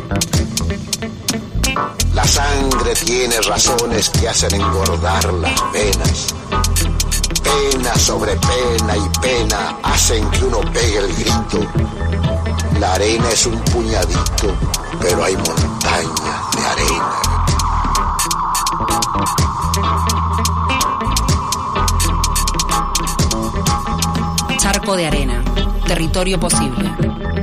La sangre tiene razones que hacen engordar las venas. Pena sobre pena y pena hacen que uno pegue el grito. La arena es un puñadito, pero hay montañas de arena. Charco de arena, territorio posible.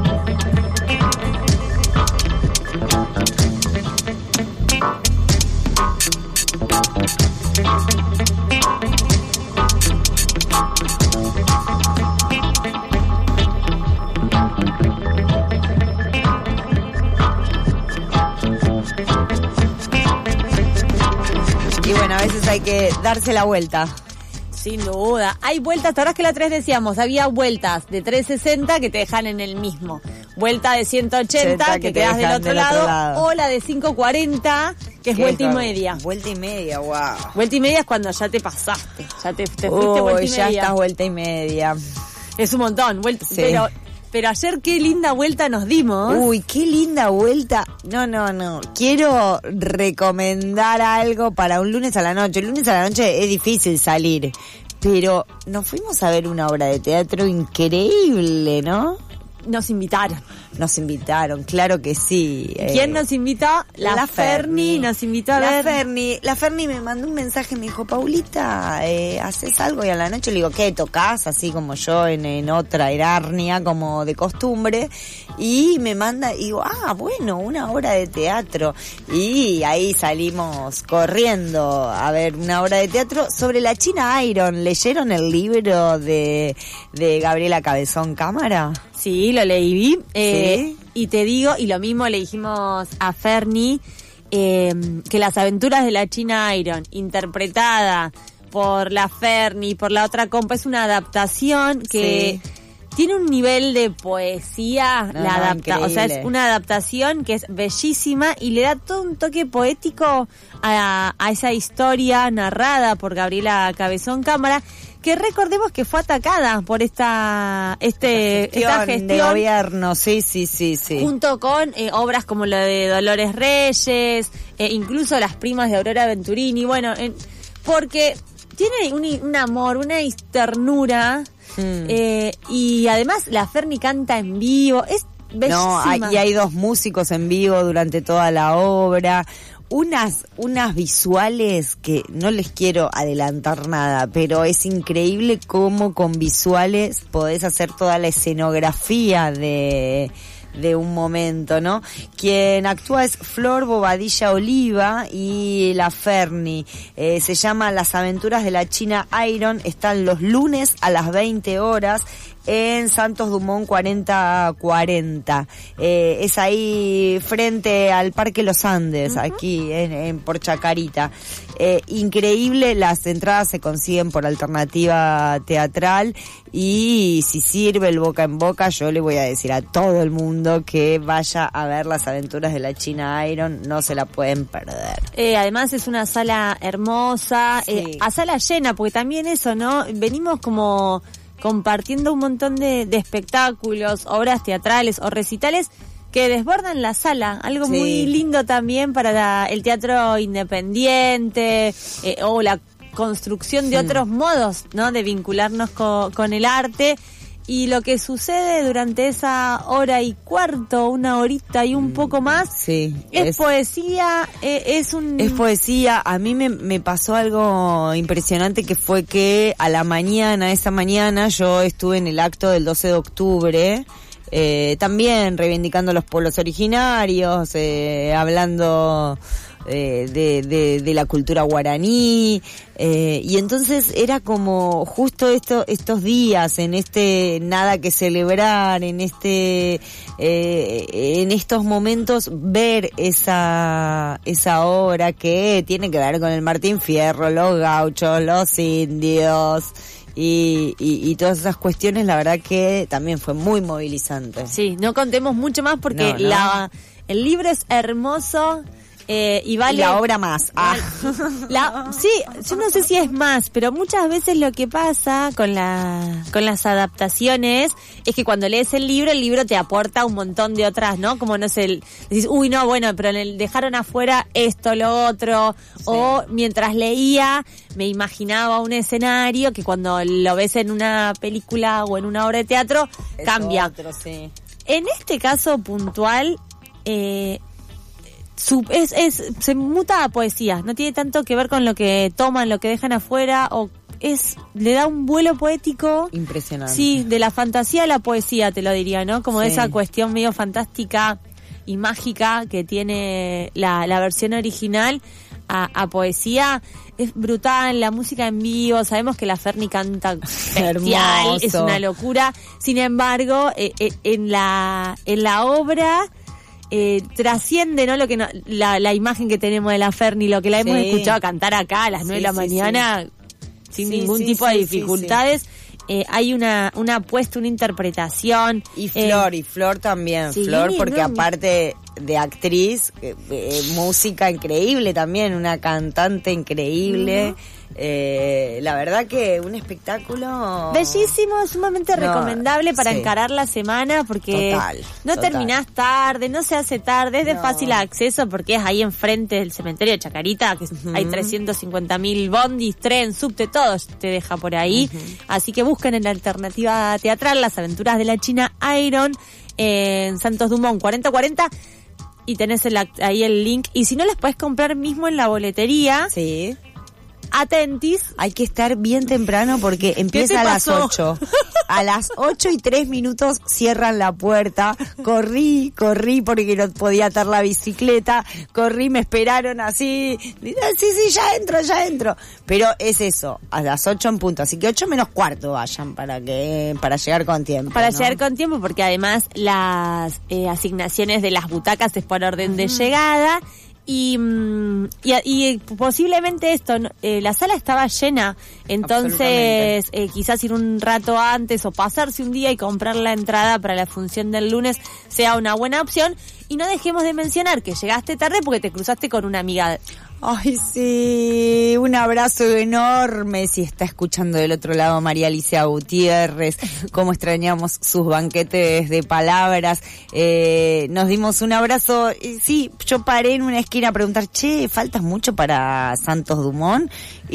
Y bueno, a veces hay que darse la vuelta. Sin duda. Hay vueltas, ahora que la 3 decíamos, había vueltas de 360 que te dejan en el mismo. Vuelta de 180 que quedas del otro lado. O la de 540 que es vuelta y media. Vuelta y media, wow. Vuelta y media es cuando ya te pasaste. Ya te fuiste vuelta y media. Ya estás vuelta y media. Es un montón. Sí. Pero ayer qué linda vuelta nos dimos. Uy, qué linda vuelta. No. Quiero recomendar algo para un lunes a la noche. El lunes a la noche es difícil salir, pero nos fuimos a ver una obra de teatro increíble, ¿no? Nos invitaron. Nos invitaron, claro que sí. ¿Quién nos invitó? La Ferni nos invitó a ver. La Ferni me mandó un mensaje, me dijo, Paulita, ¿haces algo? Y a la noche le digo, ¿qué? ¿Tocás? Así como yo en otra Herarnia, como de costumbre. Y me manda, y digo, bueno, una obra de teatro. Y ahí salimos corriendo a ver una obra de teatro sobre la China Iron. ¿Leyeron el libro de Gabriela Cabezón Cámara? Sí, lo leí. ¿Sí? Y te digo, y lo mismo le dijimos a Ferni, que las aventuras de la China Iron, interpretada por la Ferni, por la otra compa, es una adaptación que tiene un nivel de poesía, o sea, es una adaptación que es bellísima y le da todo un toque poético a esa historia narrada por Gabriela Cabezón Cámara, que recordemos que fue atacada por esta gestión de gobierno, sí. Junto con obras como la de Dolores Reyes, incluso Las primas de Aurora Venturini, bueno, porque tiene un amor, una ternura, y además la Ferni canta en vivo, es bellísima. Y hay 2 músicos en vivo durante toda la obra. Unas visuales que no les quiero adelantar nada, pero es increíble cómo con visuales podés hacer toda la escenografía de un momento, ¿no? Quien actúa es Flor Bobadilla Oliva y la Ferni. Se llama Las aventuras de la China Iron. Están los lunes a las 20 horas en Santos Dumont 4040. Es ahí frente al Parque Los Andes, aquí por Chacarita. Increíble, las entradas se consiguen por Alternativa Teatral y si sirve el boca en boca, yo le voy a decir a todo el mundo que vaya a ver Las aventuras de la China Iron, no se la pueden perder. Además es una sala hermosa, a sala llena, porque también eso, ¿no? Venimos como compartiendo un montón de espectáculos, obras teatrales o recitales que desbordan la sala, algo muy lindo también para el teatro independiente, o la construcción de otros modos, ¿no? De vincularnos con el arte. Y lo que sucede durante esa hora y cuarto, una horita y un poco más, es poesía, es poesía. A mí me pasó algo impresionante, que fue que esa mañana yo estuve en el acto del 12 de octubre, también reivindicando los pueblos originarios, hablando de la cultura guaraní, y entonces era como justo estos días, en nada que celebrar, en estos momentos, ver esa obra que tiene que ver con el Martín Fierro, los gauchos, los indios y todas esas cuestiones. La verdad que también fue muy movilizante. Sí, no contemos mucho más porque el libro es hermoso. y vale... Y la obra más. Sí, yo no sé si es más, pero muchas veces lo que pasa con las adaptaciones es que cuando lees el libro te aporta un montón de otras, ¿no? Como no sé, decís, uy, no, bueno, pero dejaron afuera esto, lo otro, sí. O mientras leía me imaginaba un escenario que cuando lo ves en una película o en una obra de teatro, cambia. Otro, sí. En este caso puntual, se muta a poesía, no tiene tanto que ver con lo que toman, lo que dejan afuera, le da un vuelo poético impresionante. Sí, de la fantasía a la poesía, te lo diría, ¿no? Como sí. Esa cuestión medio fantástica y mágica que tiene la versión original a poesía. Es brutal, la música en vivo, sabemos que la Ferni canta bestial, es una locura. Sin embargo, en la obra trasciende, ¿no? Lo que la imagen que tenemos de la Ferni, lo que la hemos escuchado cantar acá a las 9 de la mañana, sin ningún tipo de dificultades. Hay una apuesta, una interpretación. Y Flor también, Flor, porque aparte de actriz, música increíble también, una cantante increíble. La verdad que un espectáculo bellísimo, sumamente recomendable para encarar la semana, porque no terminás tarde, no se hace tarde, es de fácil acceso porque es ahí enfrente del cementerio de Chacarita, que hay 350.000 bondis, tren, subte, todo te deja por ahí. Así que busquen en la alternativa teatral Las aventuras de la China Iron en Santos Dumont 4040 y tenés ahí el link. Y si no, las podés comprar mismo en la boletería. Sí. Atentis. Hay que estar bien temprano porque empieza a las 8. A las 8:03 cierran la puerta. Corrí porque no podía atar la bicicleta. Corrí, me esperaron así. Sí, ya entro. Pero es eso, a las 8 en punto. Así que 8 menos cuarto vayan para llegar con tiempo. Para llegar con tiempo, porque además las asignaciones de las butacas es por orden de llegada. Y posiblemente esto, la sala estaba llena, entonces quizás ir un rato antes o pasarse un día y comprar la entrada para la función del lunes sea una buena opción. Y no dejemos de mencionar que llegaste tarde porque te cruzaste con una amiga. Ay, sí, un abrazo enorme. Si está escuchando del otro lado María Alicia Gutiérrez, cómo extrañamos sus banquetes de palabras. Nos dimos un abrazo. Sí, yo paré en una esquina a preguntar, ¿faltas mucho para Santos Dumont?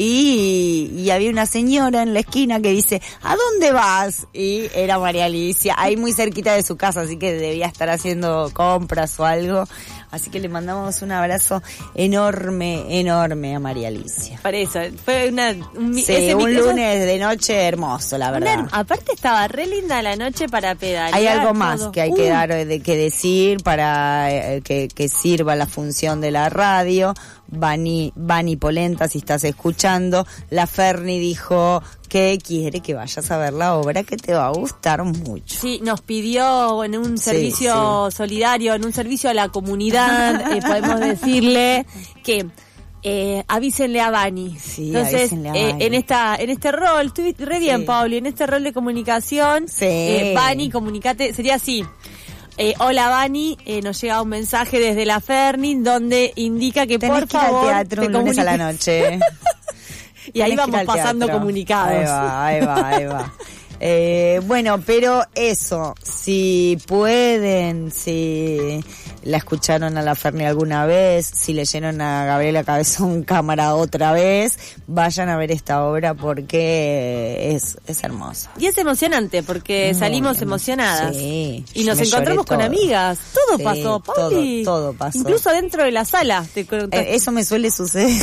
Y había una señora en la esquina que dice, ¿a dónde vas? Y era María Alicia, ahí muy cerquita de su casa, así que debía estar haciendo compras o algo. Así que le mandamos un abrazo enorme a María Alicia. Por eso, fue un lunes de noche hermoso, la verdad. Aparte estaba re linda la noche para pedalear. Hay algo más que hay que decir para que sirva la función de la radio. Vani Polenta, si estás escuchando, la Ferni dijo que quiere que vayas a ver la obra, que te va a gustar mucho. Sí, nos pidió en un servicio solidario, en un servicio a la comunidad, podemos decirle que avísenle a Vani. Sí, entonces, avísenle a Vani. En este rol, estuviste re bien, Pauli, en este rol de comunicación, Vani, comunicate, sería así. Hola Vani, nos llega un mensaje desde la Ferni donde indica que tenés por que ir favor al teatro un lunes a la noche. Y ahí vamos pasando comunicados. Ahí va. Bueno, pero eso, si pueden, si la escucharon a la Ferni alguna vez, si leyeron a Gabriela Cabezón Cámara otra vez, vayan a ver esta obra porque es hermosa. Y es emocionante porque salimos emocionadas. Sí. Y nos encontramos con amigas. Todo pasó, Pauli. Todo pasó. Incluso dentro de la sala. Eso me suele suceder.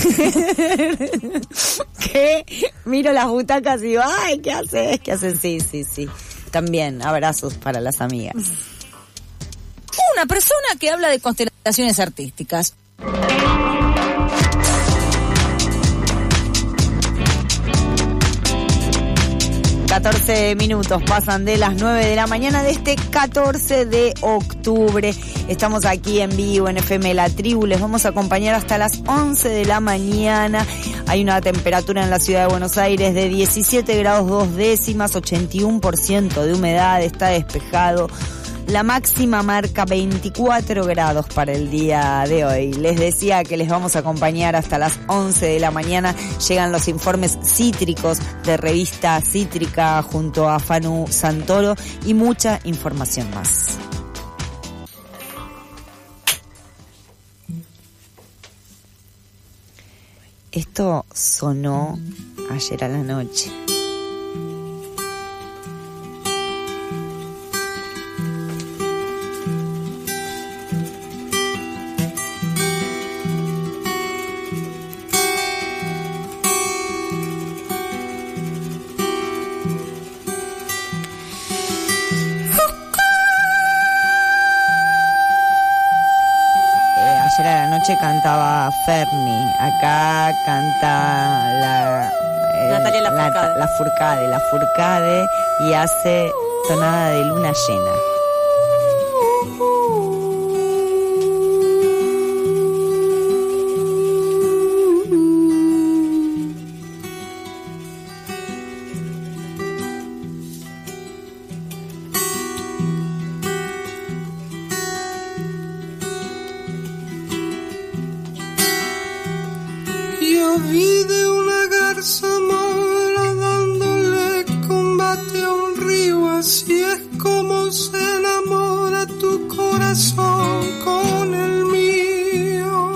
Que miro las butacas y digo, ay, ¿qué haces? Sí. También abrazos para las amigas. Una persona que habla de constelaciones artísticas. ...14 pasan de las 9 de la mañana de este 14 de octubre. Estamos aquí en vivo en FM La Tribu. Les vamos a acompañar hasta las 11 de la mañana. Hay una temperatura en la ciudad de Buenos Aires de 17 grados 2 décimas, 81% de humedad, está despejado. La máxima marca 24 grados para el día de hoy. Les decía que les vamos a acompañar hasta las 11 de la mañana. Llegan los informes cítricos de Revista Cítrica junto a Fanu Santoro y mucha información más. Esto sonó ayer a la noche. Cantaba Ferni, acá canta Natalia La Furcade y hace tonada de luna llena. Vi de una garza mora dándole combate a un río, así es como se enamora tu corazón con el mío.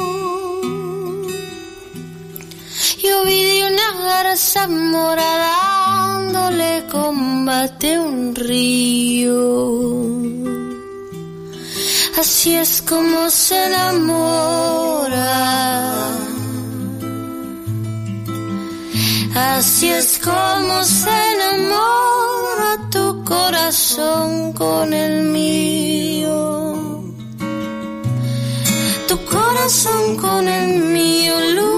Yo vi de una garza mora dándole combate a un río, así es como se enamora. Así es como se enamora tu corazón con el mío, tu corazón con el mío.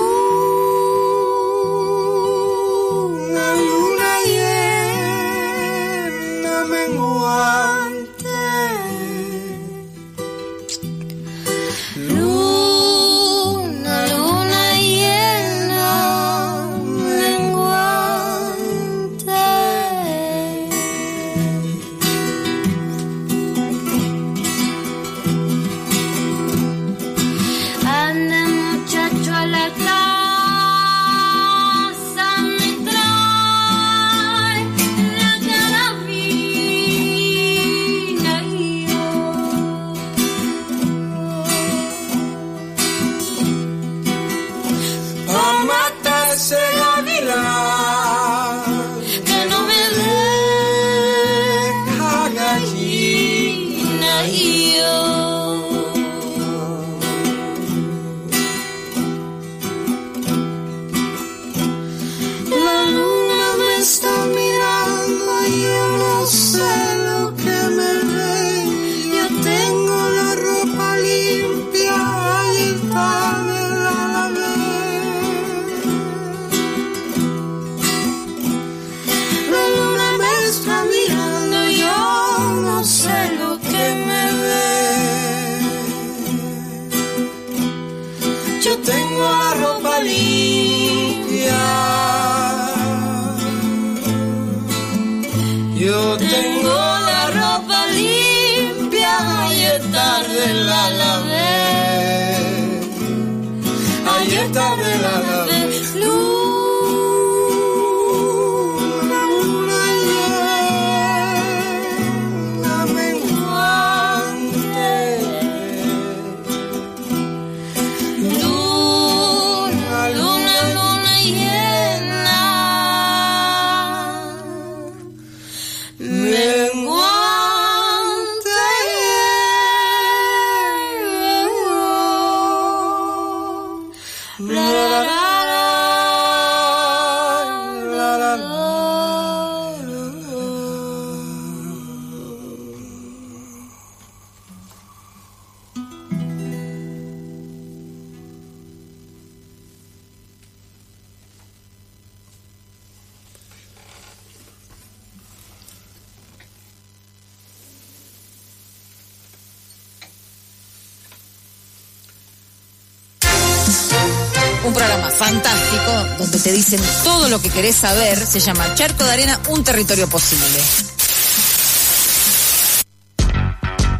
Luna, luna llena menguante, luna, luna llena menguante. Anda muchacho a la casa, me trae la carabina y yo. Pa' matarse gavilán, Que no me deja gallina y yo. La luna me está mirando y yo no sé lo que me ve. Yo tengo la ropa limpia, ahí está me la lavé. La luna me está mirando y yo no sé lo que me ve. Yo tengo la ropa limpia. yo Tengo la ropa limpia, ayer tarde la lavé. Ayer tarde la lavé. Luna, luna llena menguante. Luna, luna, luna llena menguante. La, la, la, la, la, la, la. Un programa fantástico donde te dicen todo lo que querés saber. Se llama Charco de Arena, un territorio posible.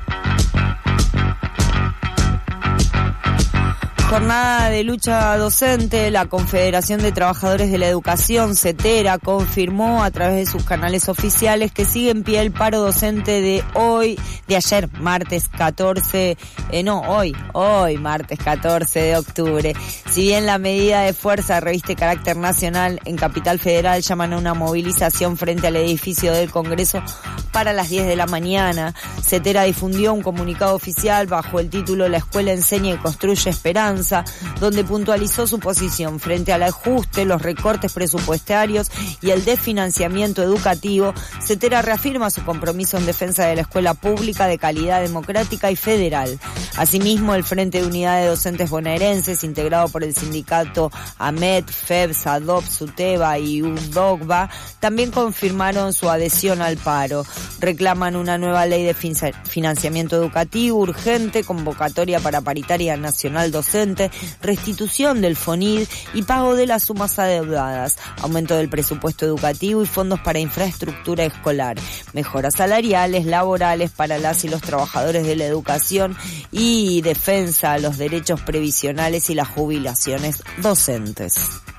jornada de lucha docente, la Confederación de Trabajadores de la Educación, CETERA, confirmó a través de sus canales oficiales que sigue en pie el paro docente de ayer, martes 14, hoy, martes 14 de octubre. Si bien la medida de fuerza reviste carácter nacional, en Capital Federal llaman a una movilización frente al edificio del Congreso para las 10 de la mañana. CETERA difundió un comunicado oficial bajo el título La Escuela Enseña y Construye Esperanza, donde puntualizó su posición frente al ajuste, los recortes presupuestarios y el desfinanciamiento educativo. CETERA reafirma su compromiso en defensa de la escuela pública de calidad democrática y federal. Asimismo, el Frente de Unidad de Docentes Bonaerenses, integrado por el sindicato AMET, FEBS, ADOP, SUTEBA y UDOGBA, también confirmaron su adhesión al paro. Reclaman una nueva ley de financiamiento educativo urgente, convocatoria para paritaria nacional docente, restitución del FONID y pago de las sumas adeudadas, aumento del presupuesto educativo y fondos para infraestructura escolar, mejoras salariales, laborales para las y los trabajadores de la educación y defensa a los derechos previsionales y las jubilaciones docentes.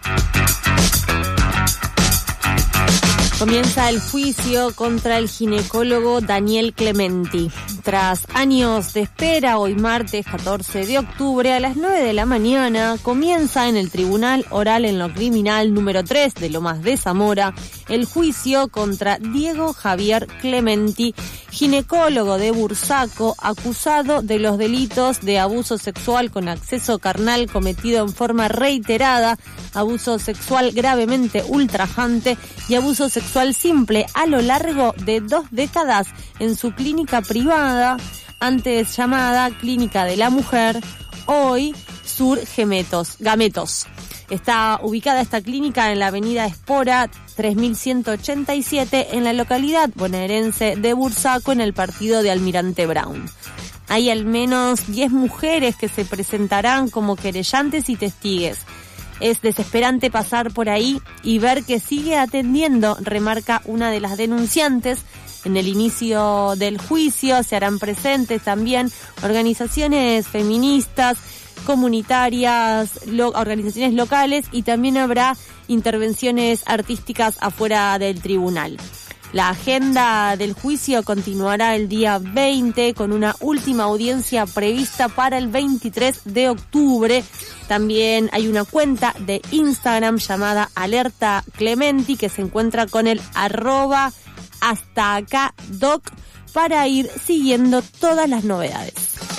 Comienza el juicio contra el ginecólogo Daniel Clementi. Tras años de espera, hoy martes 14 de octubre a las 9 de la mañana comienza en el Tribunal Oral en lo Criminal número 3 de Lomas de Zamora el juicio contra Diego Javier Clementi, ginecólogo de Bursaco, acusado de los delitos de abuso sexual con acceso carnal cometido en forma reiterada, abuso sexual gravemente ultrajante y abuso sexual simple a lo largo de 2 décadas en su clínica privada, antes llamada Clínica de la Mujer, hoy Sur Gametos. Está ubicada esta clínica en la avenida Espora 3187 en la localidad bonaerense de Bursaco, en el partido de Almirante Brown. Hay al menos 10 mujeres que se presentarán como querellantes y testigues. Es desesperante pasar por ahí y ver que sigue atendiendo, remarca una de las denunciantes. En el inicio del juicio se harán presentes también organizaciones feministas, comunitarias, organizaciones locales, y también habrá intervenciones artísticas afuera del tribunal. La agenda del juicio continuará el día 20 con una última audiencia prevista para el 23 de octubre. También hay una cuenta de Instagram llamada Alerta Clementi que se encuentra con el @HastaAcáDoc para ir siguiendo todas las novedades.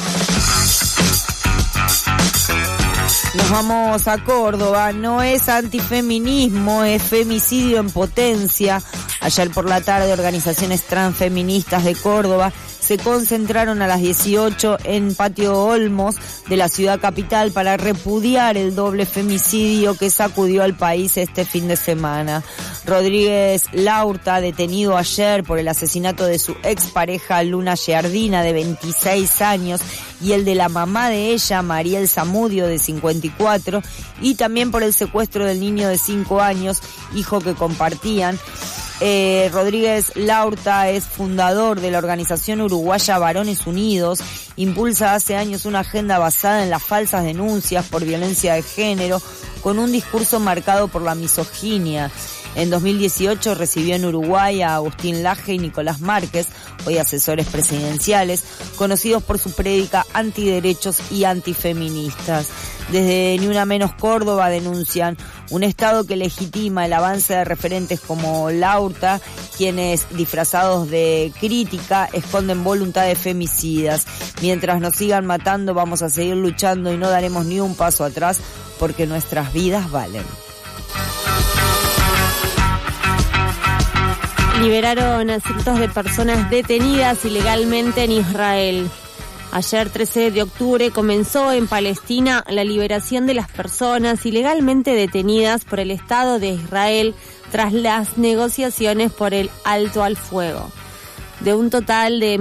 Nos vamos a Córdoba. No es antifeminismo, es femicidio en potencia. Ayer por la tarde, organizaciones transfeministas de Córdoba se concentraron a las 18 en Patio Olmos de la ciudad capital para repudiar el doble femicidio que sacudió al país este fin de semana. Rodríguez Laurta, detenido ayer por el asesinato de su expareja Luna Giardina, de 26 años, y el de la mamá de ella, Mariel Zamudio, de 54, y también por el secuestro del niño de 5 años, hijo que compartían. Rodríguez Laurta es fundador de la organización uruguaya Varones Unidos. Impulsa hace años una agenda basada en las falsas denuncias por violencia de género, con un discurso marcado por la misoginia. En 2018 recibió en Uruguay a Agustín Laje y Nicolás Márquez, hoy asesores presidenciales, conocidos por su prédica antiderechos y antifeministas. Desde Ni Una Menos Córdoba denuncian un Estado que legitima el avance de referentes como Laurta, quienes, disfrazados de crítica, esconden voluntades femicidas. Mientras nos sigan matando, vamos a seguir luchando y no daremos ni un paso atrás, porque nuestras vidas valen. Liberaron a cientos de personas detenidas ilegalmente en Israel. Ayer, 13 de octubre, comenzó en Palestina la liberación de las personas ilegalmente detenidas por el Estado de Israel tras las negociaciones por el alto al fuego. De un total de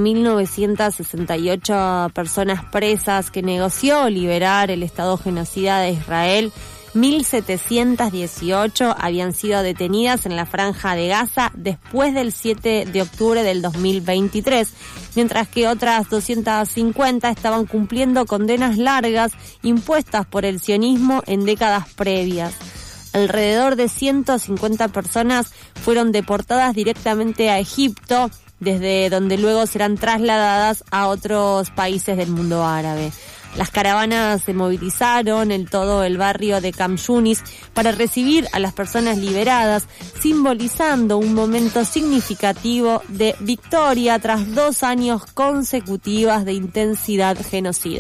1.968 personas presas que negoció liberar el Estado genocida de Israel, 1.718 habían sido detenidas en la Franja de Gaza después del 7 de octubre del 2023, mientras que otras 250 estaban cumpliendo condenas largas impuestas por el sionismo en décadas previas. Alrededor de 150 personas fueron deportadas directamente a Egipto, desde donde luego serán trasladadas a otros países del mundo árabe. Las caravanas se movilizaron en todo el barrio de Khan Yunis para recibir a las personas liberadas, simbolizando un momento significativo de victoria tras 2 años consecutivos de intensidad genocida.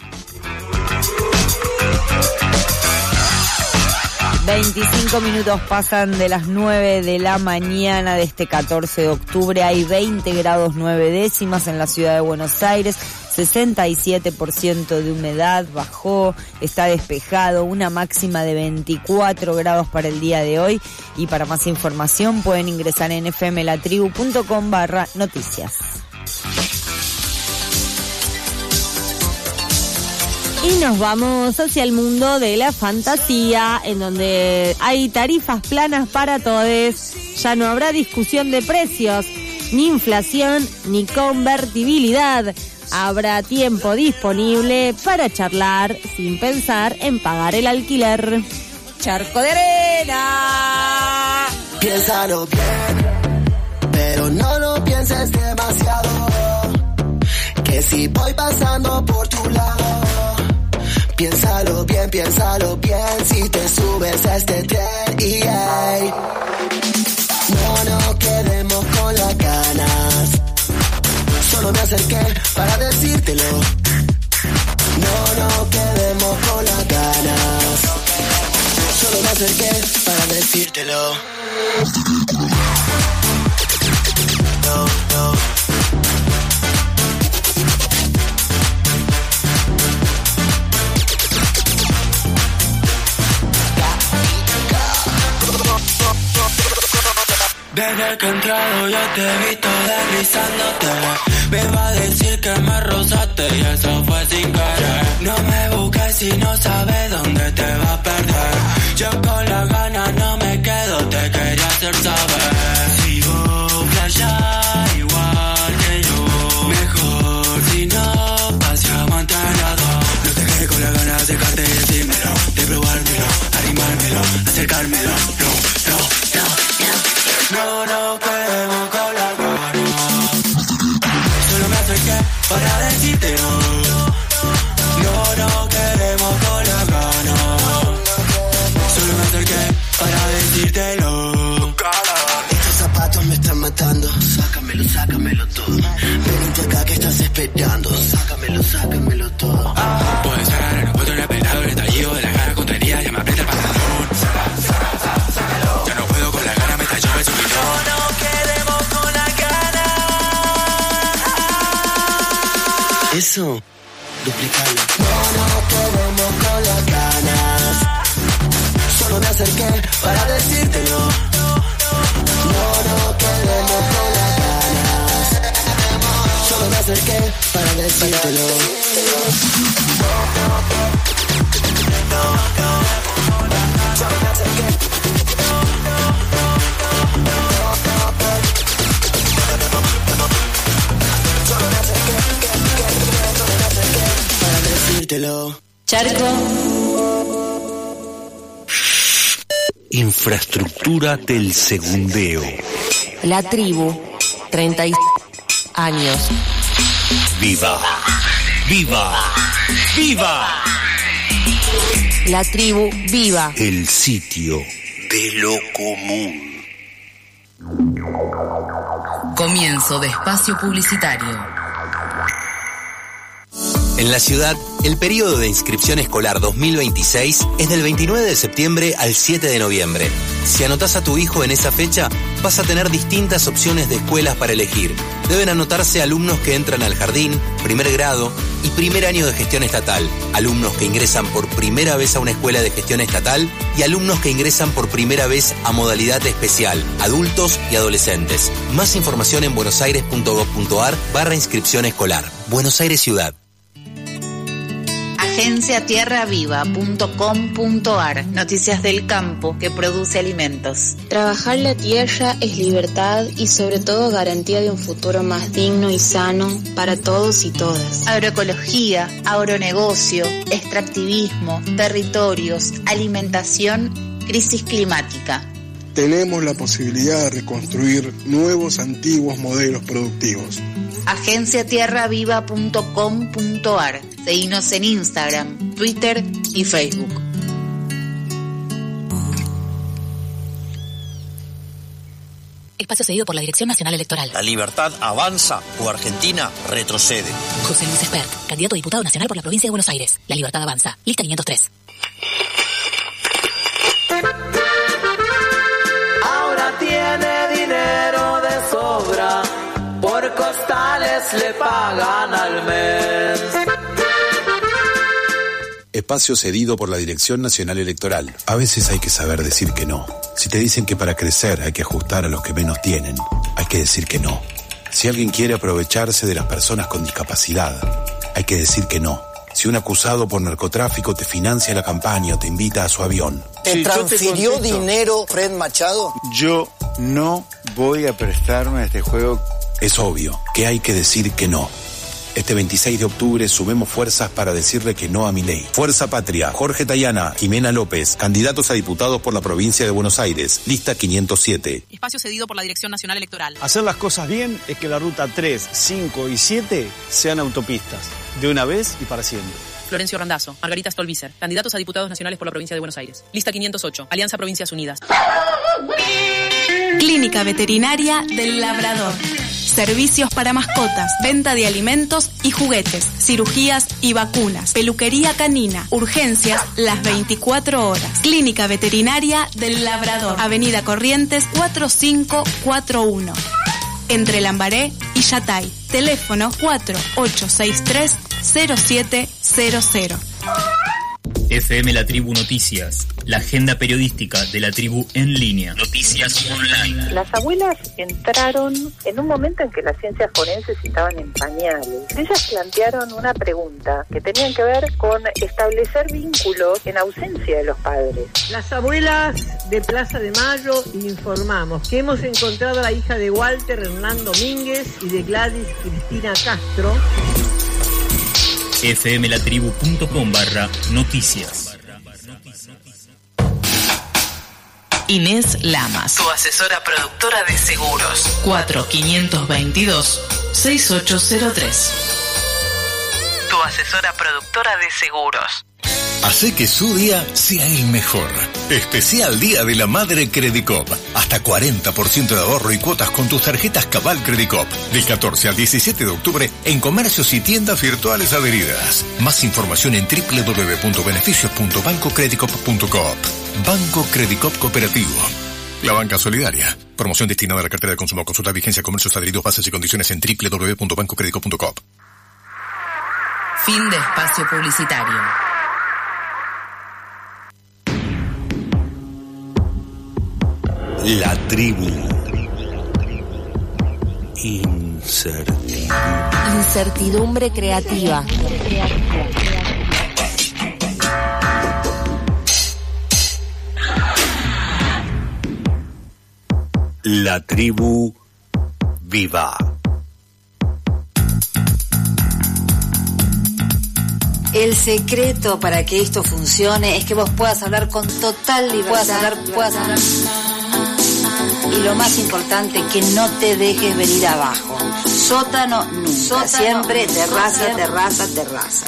25 minutos pasan de las 9 de la mañana de este 14 de octubre. Hay 20 grados 9 décimas en la ciudad de Buenos Aires, 67% de humedad, bajó, está despejado, una máxima de 24 grados para el día de hoy. Y para más información pueden ingresar en fmlatribu.com/noticias. Y nos vamos hacia el mundo de la fantasía, en donde hay tarifas planas para todos. Ya no habrá discusión de precios, ni inflación, ni convertibilidad. Habrá tiempo disponible para charlar sin pensar en pagar el alquiler. Charco de arena. Piénsalo bien, pero no lo pienses demasiado. Que si voy pasando por tu lado, piénsalo bien, si te subes a este tren y hey, no quedemos con las ganas. Solo me acerqué para decírtelo. No quedemos con las ganas. Solo me acerqué para decírtelo. No. Desde que he entrado yo te he visto deslizándote. Me va a decir que me rozaste y eso fue sin querer. No me busques si no sabes dónde te vas a perder. Yo con las ganas no me quedo, te quería hacer saber. Sigo playa igual que yo. Mejor si no paseamos entre las dos. No te quedes con las ganas de acercarte y decírmelo, de probármelo, arrimármelo, acercármelo. No quedemos con la gana. Solo me acerqué para decirte no. No quedemos con la gana. Solo me acerqué para decírtelo. Estos zapatos me están matando. Sácamelo todo. Venite acá que estás esperando. Sácamelo todo. Puedes sacar el puesto en el pelado, el estallido de la cara contraria, ya me aprieta el pantalón. Ya no puedo con la gana, me estalló el subidón. No quedemos con la gana. Eso, duplicalo. No quedemos con las ganas. Solo me acerqué para decírtelo. No quedemos con las ganas. Solo me acerqué para decírtelo. Solo me acerqué. Para decírtelo. Charco. Infraestructura del segundeo. La tribu, 30 años. ¡Viva! ¡Viva! ¡Viva! La tribu viva. El sitio de lo común. Comienzo de espacio publicitario. En la ciudad, el periodo de inscripción escolar 2026 es del 29 de septiembre al 7 de noviembre. Si anotás a tu hijo en esa fecha, vas a tener distintas opciones de escuelas para elegir. Deben anotarse alumnos que entran al jardín, primer grado y primer año de gestión estatal, alumnos que ingresan por primera vez a una escuela de gestión estatal y alumnos que ingresan por primera vez a modalidad especial, adultos y adolescentes. Más información en buenosaires.gov.ar/inscripción escolar. Buenos Aires Ciudad. agenciatierraviva.com.ar. Noticias del campo que produce alimentos. Trabajar la tierra es libertad y sobre todo garantía de un futuro más digno y sano para todos y todas. Agroecología, agronegocio, extractivismo, territorios, alimentación, crisis climática. Tenemos la posibilidad de reconstruir nuevos, antiguos modelos productivos. agenciatierraviva.com.ar. Seguinos en Instagram, Twitter y Facebook. Espacio cedido por la Dirección Nacional Electoral. ¿La libertad avanza o Argentina retrocede? José Luis Espert, candidato a diputado nacional por la provincia de Buenos Aires. La libertad avanza. Lista 503. Ahora tiene dinero de sobra, por costales le pagan al mes. Espacio cedido por la Dirección Nacional Electoral. A veces hay que saber decir que no. Si te dicen que para crecer hay que ajustar a los que menos tienen, hay que decir que no. Si alguien quiere aprovecharse de las personas con discapacidad, hay que decir que no. Si un acusado por narcotráfico te financia la campaña o te invita a su avión. ¿Te transfirió dinero Fred Machado? Yo no voy a prestarme a este juego. Es obvio que hay que decir que no. Este 26 de octubre sumemos fuerzas para decirle que no a Milei. Fuerza Patria, Jorge Tayana, Jimena López, candidatos a diputados por la provincia de Buenos Aires, lista 507. Espacio cedido por la Dirección Nacional Electoral. Hacer las cosas bien es que la ruta 3, 5 y 7 sean autopistas, de una vez y para siempre. Florencio Randazzo, Margarita Stolbizer, candidatos a diputados nacionales por la provincia de Buenos Aires. Lista 508, Alianza Provincias Unidas. Clínica Veterinaria del Labrador. Servicios para mascotas, venta de alimentos y juguetes, cirugías y vacunas, peluquería canina, urgencias las 24 horas. Clínica Veterinaria del Labrador, Avenida Corrientes 4541. Entre Lambaré y Yatay. Teléfono 4863-0700. FM La Tribu Noticias, la agenda periodística de la tribu en línea. Noticias online. Las abuelas entraron en un momento en que las ciencias forenses estaban en pañales. Ellas plantearon una pregunta que tenían que ver con establecer vínculos en ausencia de los padres. Las abuelas de Plaza de Mayo informamos que hemos encontrado a la hija de Walter Hernán Domínguez y de Gladys Cristina Castro. fmlatribu.com/noticias. Inés Lamas, tu asesora productora de seguros. 4522-6803. Tu asesora productora de seguros. Hace que su día sea el mejor. Especial Día de la Madre Credicop. Hasta 40% de ahorro y cuotas con tus tarjetas Cabal Credicop. Del 14 al 17 de octubre en comercios y tiendas virtuales adheridas. Más información en www.beneficios.bancocredicop.coop. Banco Credicop Cooperativo. La banca solidaria. Promoción destinada a la cartera de consumo. Consulta vigencia, comercios adheridos, bases y condiciones en www.bancocredicop.coop. Fin de espacio publicitario. La tribu. Incertidumbre creativa. La tribu viva. El secreto para que esto funcione es que vos puedas hablar con total libertad. Puedas hablar. Y lo más importante, que no te dejes venir abajo. Sótano nunca, siempre terraza, terraza, terraza.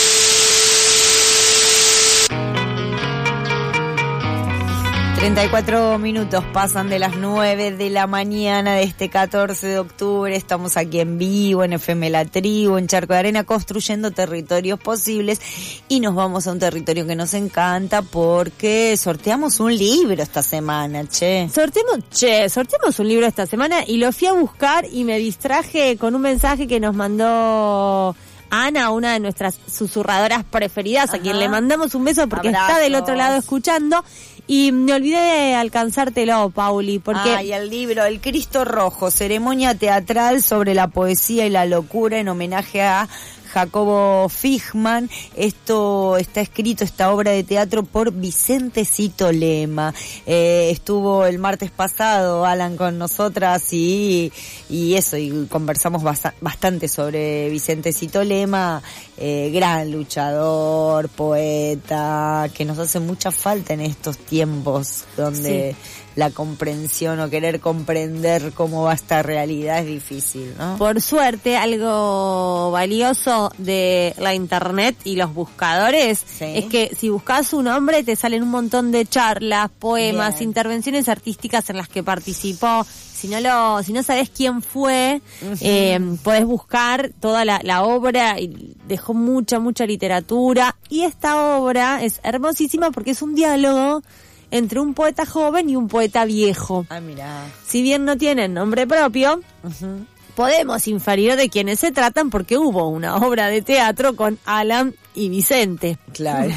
34 minutos pasan de las 9 de la mañana de este 14 de octubre. Estamos aquí en vivo, en FM La Tribu, en Charco de Arena, construyendo territorios posibles. Y nos vamos a un territorio que nos encanta porque sorteamos un libro esta semana, Sorteamos un libro esta semana y lo fui a buscar y me distraje con un mensaje que nos mandó Ana, una de nuestras susurradoras preferidas, a quien le mandamos un beso porque está del otro lado escuchando. Y me olvidé de alcanzártelo, Pauli, porque... y el libro El Cristo Rojo, ceremonia teatral sobre la poesía y la locura en homenaje a Jacobo Fijman. Esto está escrito, esta obra de teatro, por Vicente Cito Lema. Estuvo el martes pasado Alan con nosotras y conversamos bastante sobre Vicente Cito Lema, gran luchador, poeta, que nos hace mucha falta en estos tiempos donde la comprensión o querer comprender cómo va esta realidad es difícil, ¿no? Por suerte, algo valioso de la internet y los buscadores es que si buscas su nombre te salen un montón de charlas, poemas, intervenciones artísticas en las que participó. Si no sabés quién fue, podés buscar toda la obra, y dejó mucha literatura. Y esta obra es hermosísima porque es un diálogo entre un poeta joven y un poeta viejo. Ah, mirá. Si bien no tienen nombre propio, podemos inferir de quiénes se tratan porque hubo una obra de teatro con Alan y Vicente. Claro.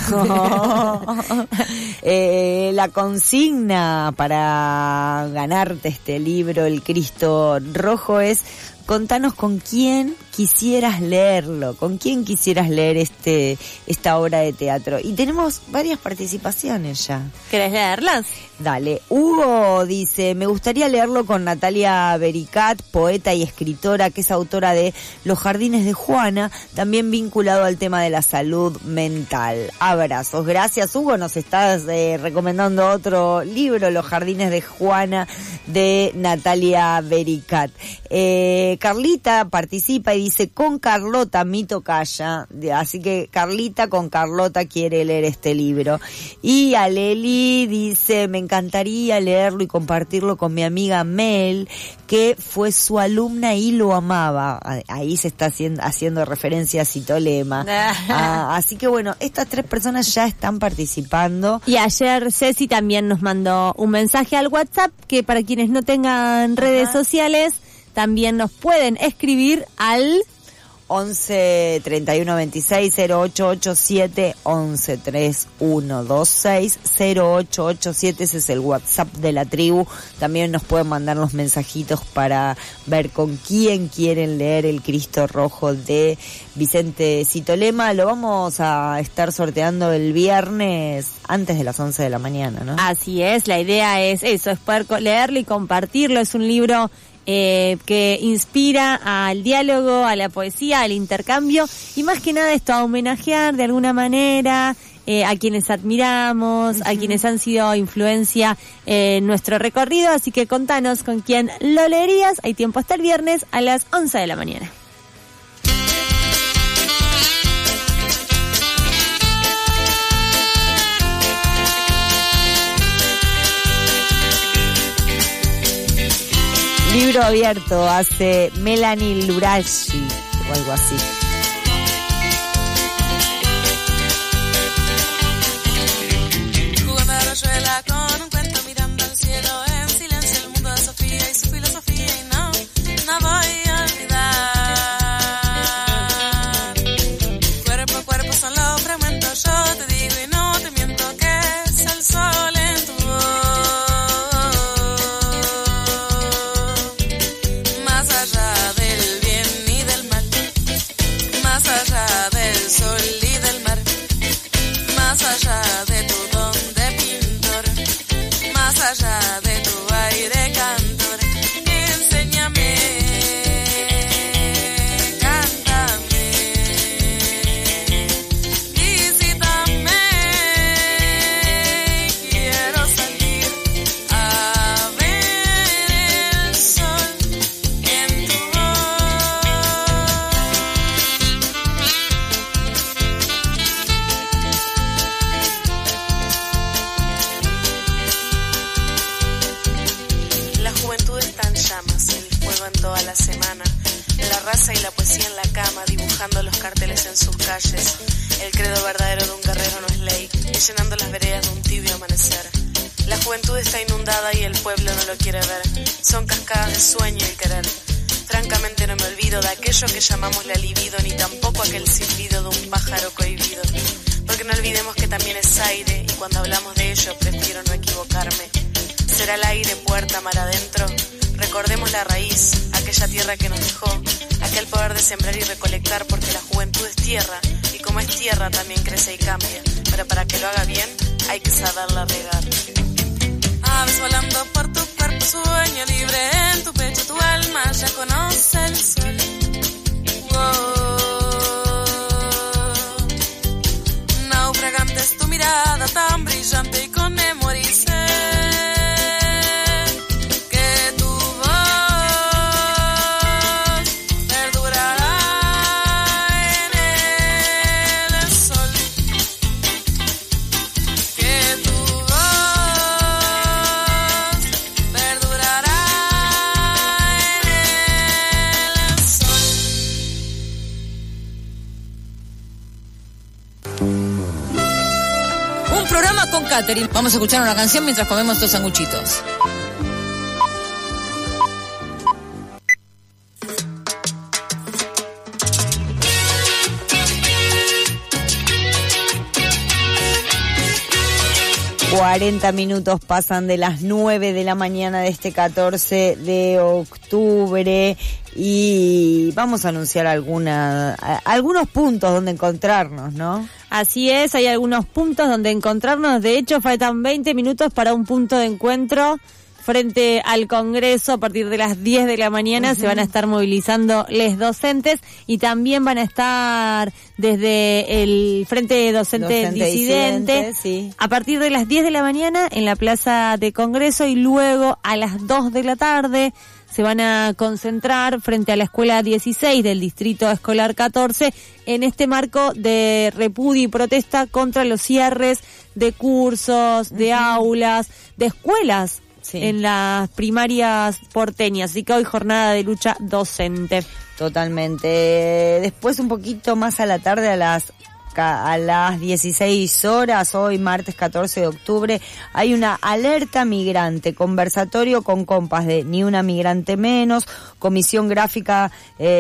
La consigna para ganarte este libro, El Cristo Rojo, es: contanos con quién quisieras leerlo, con quién quisieras leer esta obra de teatro. Y tenemos varias participaciones ya. ¿Querés leerlas? Dale. Hugo dice: me gustaría leerlo con Natalia Bericat, poeta y escritora, que es autora de Los Jardines de Juana, también vinculado al tema de la salud mental. Abrazos. Gracias, Hugo. Nos estás recomendando otro libro, Los Jardines de Juana, de Natalia Bericat. Carlita participa y dice: con Carlota, mi tocaya. Así que Carlita con Carlota quiere leer este libro. Y Aleli dice: me encantaría leerlo y compartirlo con mi amiga Mel, que fue su alumna y lo amaba. Ahí se está haciendo referencia a Cito Lema. Así que bueno, estas 3 personas ya están participando. Y ayer Ceci también nos mandó un mensaje al WhatsApp, que para quienes no tengan redes sociales, también nos pueden escribir al 11 31 26 0887, 11 31 26 0887. Ese es el WhatsApp de la tribu. También nos pueden mandar los mensajitos para ver con quién quieren leer El Cristo Rojo de Vicente Cito Lema. Lo vamos a estar sorteando el viernes antes de las 11 de la mañana, ¿no? Así es, la idea es eso, es poder leerlo y compartirlo. Es un libro que inspira al diálogo, a la poesía, al intercambio, y más que nada esto, a homenajear de alguna manera a quienes admiramos, a quienes han sido influencia en nuestro recorrido. Así que contanos con quién lo leerías. Hay tiempo hasta el viernes a las 11 de la mañana. Libro abierto hace Melanie Lurashi o algo así. Jugando a la rayuela con un cuento, mirando al cielo en silencio, el mundo de Sofía y su filosofía, y no voy a olvidar. Cuerpo a cuerpo son los fragmentos, yo te digo y no te miento, que es el sol en tu voz. Más allá del bien y del mal, más allá del sol y del mar, más allá de tu don de pintor, más allá de tu aire cantor, enséñame, cántame, visítame, quiero salir a ver el sol en tu La juventud está en llamas, el fuego en toda la semana, la raza y la poesía en la cama, dibujando los carteles en sus calles. El credo verdadero de un guerrero no es ley, y llenando las veredas de un tibio amanecer. La juventud está inundada y el pueblo no lo quiere ver, son cascadas de sueño y querer. Francamente no me olvido de aquello que llamamos la libido, ni tampoco aquel silbido de un pájaro cohibido, porque no olvidemos que también es aire, y cuando hablamos de ello prefiero no equivocarme. Será el aire puerta mar adentro, recordemos la raíz, aquel aquella tierra que nos dejó, aquel poder de sembrar y recolectar, porque la juventud es tierra, y como es tierra también crece y cambia, pero para que lo haga bien hay que saberla regar. Aves volando por tu cuerpo, sueño libre en tu pecho, tu alma ya conoce el sol. Naufragante es tu mirada tan brillante y con memorice que tu voz perdurará en el sol, que tu voz perdurará en el sol. Un programa con catering. Vamos a escuchar una canción mientras comemos estos sanguchitos. ...40 pasan de las 9 de la mañana de este 14 de octubre... y vamos a anunciar algunos puntos donde encontrarnos, ¿no? Así es, hay algunos puntos donde encontrarnos. De hecho, faltan 20 minutos para un punto de encuentro frente al Congreso. A partir de las 10 de la mañana se van a estar movilizando les docentes y también van a estar desde el Frente Docente Disidente sí. A partir de las 10 de la mañana en la Plaza de Congreso y luego a las 2 de la tarde se van a concentrar frente a la Escuela 16 del Distrito Escolar 14 en este marco de repudio y protesta contra los cierres de cursos, de aulas, de escuelas en las primarias porteñas. Así que hoy jornada de lucha docente. Totalmente. Después un poquito más a la tarde, a las 16 horas, hoy martes 14 de octubre, hay una alerta migrante, conversatorio con compas de Ni Una Migrante Menos, comisión gráfica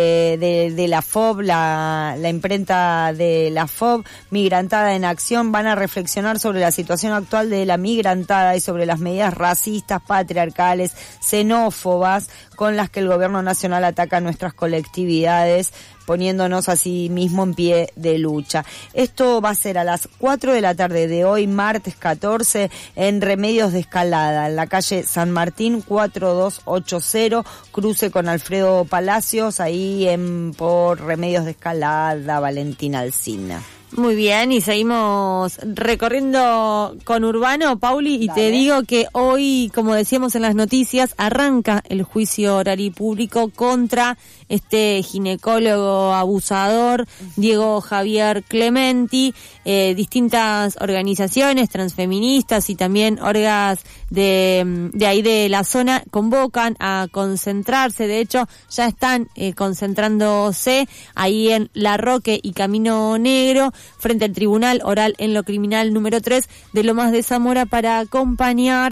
de la FOB, la imprenta de la FOB, Migrantada en Acción, van a reflexionar sobre la situación actual de la migrantada y sobre las medidas racistas, patriarcales, xenófobas con las que el gobierno nacional ataca a nuestras colectividades, poniéndonos así mismo en pie de lucha. Esto va a ser a las 4 de la tarde de hoy, martes 14, en Remedios de Escalada, en la calle San Martín 4280, cruce con Alfredo Palacios, ahí por Remedios de Escalada, Valentina Alsina. Muy bien, y seguimos recorriendo con Urbano, Pauli, y te digo que hoy, como decíamos en las noticias, arranca el juicio oral y público contra este ginecólogo abusador, Diego Javier Clementi. Distintas organizaciones transfeministas y también orgas de ahí de la zona convocan a concentrarse. De hecho, ya están concentrándose ahí en La Roque y Camino Negro, frente al Tribunal Oral en lo Criminal número 3 de Lomas de Zamora, para acompañar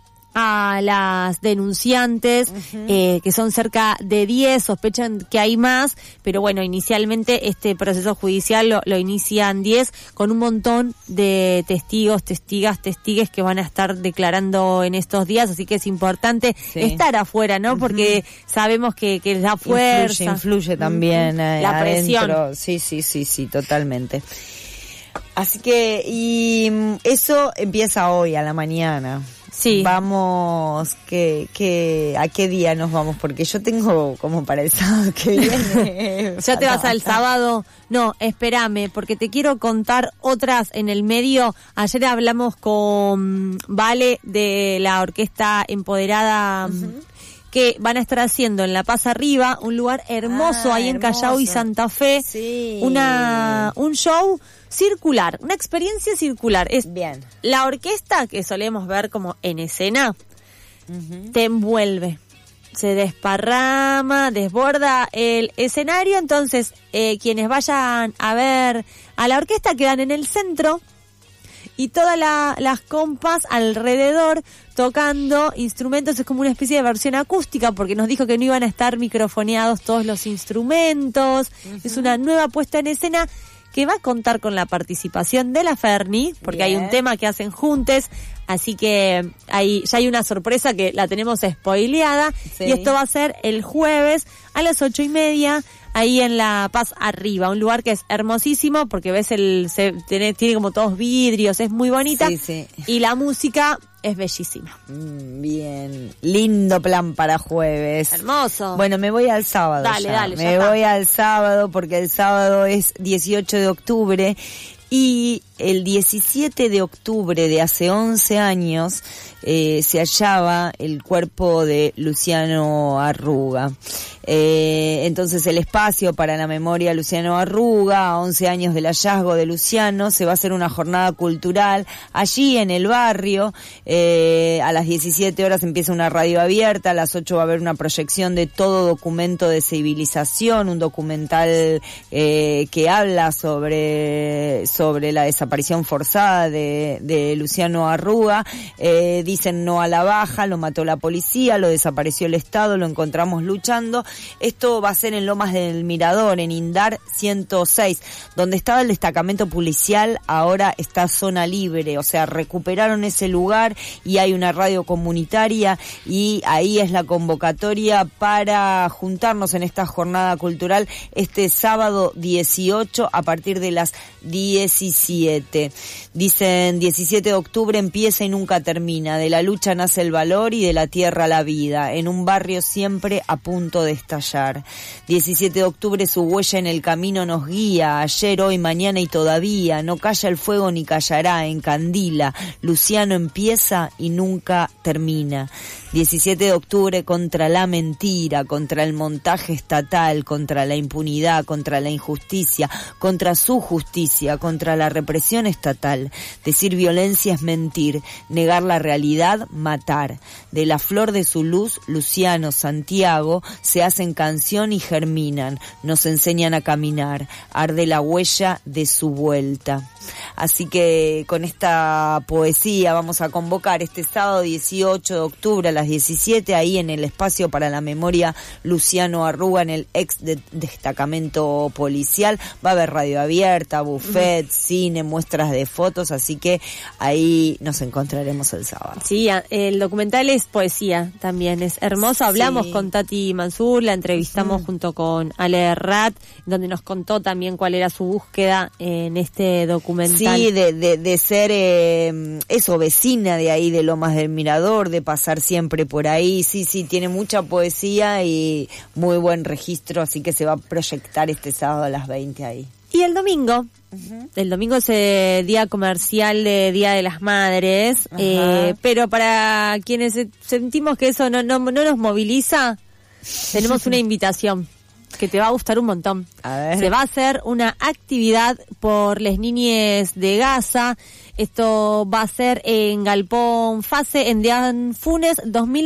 a las denunciantes, que son cerca de 10, sospechan que hay más, pero bueno, inicialmente este proceso judicial lo inician 10, con un montón de testigos, testigues que van a estar declarando en estos días, así que es importante estar afuera, ¿no? Porque sabemos que les da fuerza. Influye también la presión. Adentro. Sí, totalmente. Así que, y eso empieza hoy a la mañana. Sí. Vamos, ¿a qué día nos vamos? Porque yo tengo como para el sábado que viene. ¿Ya te vas al sábado? No, espérame, porque te quiero contar otras en el medio. Ayer hablamos con Vale de la Orquesta Empoderada, que van a estar haciendo en La Paz Arriba, un lugar hermoso ahí en Callao y Santa Fe. Sí. Un show circular, una experiencia circular. Es bien. La orquesta que solemos ver como en escena, te envuelve, se desparrama, desborda el escenario. Entonces, quienes vayan a ver a la orquesta quedan en el centro y todas las compas alrededor tocando instrumentos. Es como una especie de versión acústica, porque nos dijo que no iban a estar microfoneados todos los instrumentos. Es una nueva puesta en escena que va a contar con la participación de la Ferni, porque hay un tema que hacen juntes, así que ya hay una sorpresa que la tenemos spoileada, y esto va a ser el jueves a las 8:30, ahí en La Paz Arriba, un lugar que es hermosísimo, porque ves tiene como todos vidrios, es muy bonita, y la música es bellísima. Bien, lindo plan para jueves. Hermoso. Bueno, me voy al sábado. Dale, me voy al sábado, porque el sábado es 18 de octubre, y el 17 de octubre de hace 11 años se hallaba el cuerpo de Luciano Arruga. Entonces el espacio para la memoria de Luciano Arruga, a 11 años del hallazgo de Luciano, se va a hacer una jornada cultural allí en el barrio. A las 17 horas empieza una radio abierta, a las 8 va a haber una proyección de todo documento de civilización, un documental que habla sobre la desaparición forzada de Luciano Arruga. Dicen no a la baja, lo mató la policía, lo desapareció el Estado, lo encontramos luchando. Esto va a ser en Lomas del Mirador, en Indar 106, donde estaba el destacamento policial, ahora está zona libre, o sea, recuperaron ese lugar y hay una radio comunitaria, y ahí es la convocatoria para juntarnos en esta jornada cultural este sábado 18 a partir de las 17. Dicen 17 de octubre empieza y nunca termina, de la lucha nace el valor y de la tierra la vida, en un barrio siempre a punto de estallar. 17 de octubre su huella en el camino nos guía, ayer, hoy, mañana y todavía, no calla el fuego ni callará, encandila, Luciano empieza y nunca termina. 17 de octubre contra la mentira, contra el montaje estatal, contra la impunidad, contra la injusticia, contra su justicia, contra la represión estatal. Decir violencia es mentir, negar la realidad, matar. De la flor de su luz, Luciano, Santiago, se hacen canción y germinan, nos enseñan a caminar, arde la huella de su vuelta. Así que con esta poesía vamos a convocar este sábado 18 de octubre a las 17 ahí en el espacio para la memoria Luciano Arruga, en el ex destacamento policial. Va a haber radio abierta, buffet, cine, muestras de fotos, así que ahí nos encontraremos el sábado. Sí, el documental es poesía también, es hermoso. Hablamos con Tati Mansur, la entrevistamos junto con Ale Rat, donde nos contó también cuál era su búsqueda en este documental. Sí, de ser eso, vecina de ahí de Lomas del Mirador, de pasar siempre por ahí. Sí, tiene mucha poesía y muy buen registro, así que se va a proyectar este sábado a las 20 ahí. Y el domingo, el domingo es día comercial de Día de las Madres, pero para quienes sentimos que eso no nos moviliza, tenemos una invitación que te va a gustar un montón. A ver. Se va a hacer una actividad por les niñes de Gaza. Esto va a ser en Galpón Fase, en Deán Funes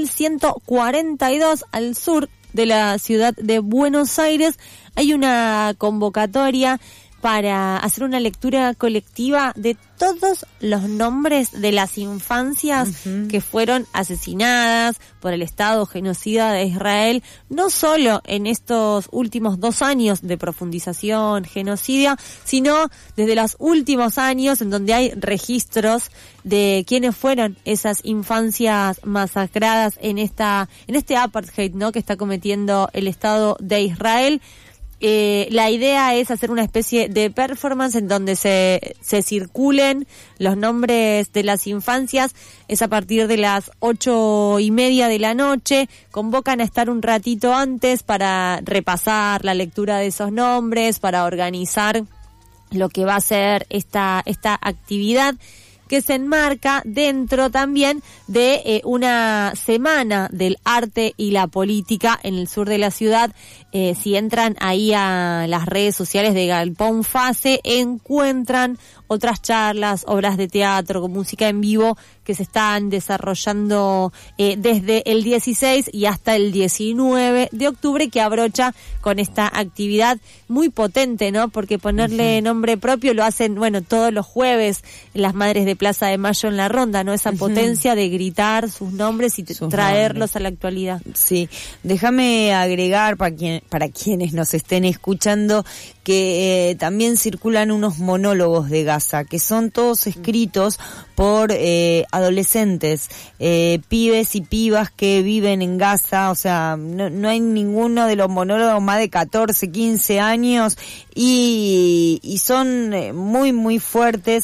2142, al sur de la ciudad de Buenos Aires. Hay una convocatoria para hacer una lectura colectiva de todos los nombres de las infancias que fueron asesinadas por el Estado genocida de Israel, no solo en estos últimos 2 años de profundización genocida, sino desde los últimos años en donde hay registros de quiénes fueron esas infancias masacradas en este apartheid, ¿no?, que está cometiendo el Estado de Israel. La idea es hacer una especie de performance en donde se circulen los nombres de las infancias. Es a partir de las 8:30 de la noche. Convocan a estar un ratito antes para repasar la lectura de esos nombres, para organizar lo que va a ser esta actividad, que se enmarca dentro también de una semana del arte y la política en el sur de la ciudad. Si entran ahí a las redes sociales de Galpón Fase, encuentran otras charlas, obras de teatro con música en vivo que se están desarrollando desde el 16 y hasta el 19 de octubre, que abrocha con esta actividad muy potente, ¿no? Porque ponerle nombre propio lo hacen, todos los jueves las madres de Plaza de Mayo en la ronda, ¿no? Esa potencia de gritar sus nombres y traerlos a la actualidad. Sí, déjame agregar para quienes nos estén escuchando que también circulan unos monólogos de Gaza, que son todos escritos por adolescentes, pibes y pibas que viven en Gaza. O sea, no hay ninguno de los monólogos más de 14, 15 años, y son muy, muy fuertes,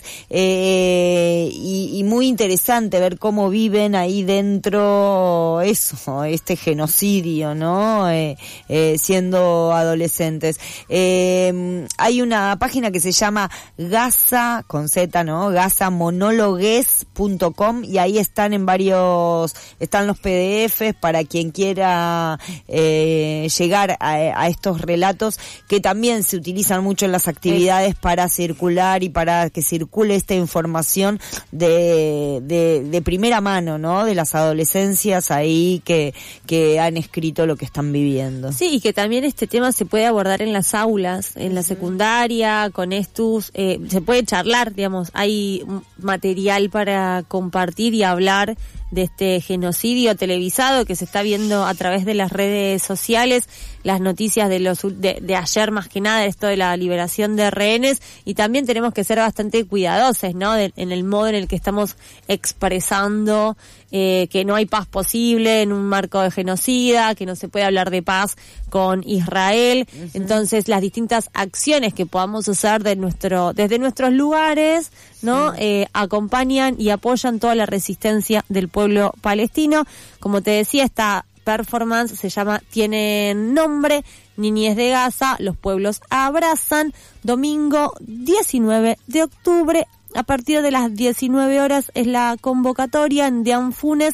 y muy interesante ver cómo viven ahí dentro este genocidio, ¿no? Siendo adolescentes. Hay una página que se llama Gaza, con Z, ¿no? GazaMonologues.com, y ahí están están los PDFs para quien quiera llegar a estos relatos, que también se utilizan mucho en las actividades para circular y para que circule esta información de primera mano, ¿no? De las adolescencias ahí que han escrito lo que están viviendo. Sí, y que también este tema se puede abordar en las aulas, en la secundaria, con estos, se puede charlar, digamos, hay material para compartir y hablar de este genocidio televisado que se está viendo a través de las redes sociales, las noticias de ayer más que nada, esto de la liberación de rehenes, y también tenemos que ser bastante cuidadosos, ¿no? En el modo en el que estamos expresando que no hay paz posible en un marco de genocida, que no se puede hablar de paz con Israel. Entonces, las distintas acciones que podamos hacer desde nuestros lugares, ¿no? Acompañan y apoyan toda la resistencia del pueblo palestino. Como te decía, esta performance tiene nombre Niñez de Gaza, los pueblos abrazan, domingo 19 de octubre, a partir de las 19 horas es la convocatoria en Dean Funes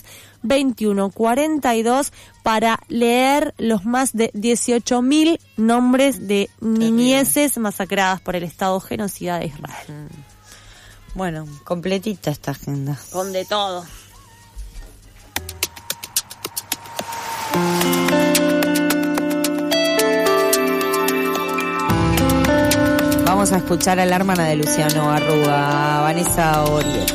2142 para leer los más de 18.000 nombres de niñeces masacradas por el Estado genocida de Israel. Bueno, completita esta agenda. Con de todo. Vamos a escuchar a la hermana de Luciano Arruga, Vanessa Orieta.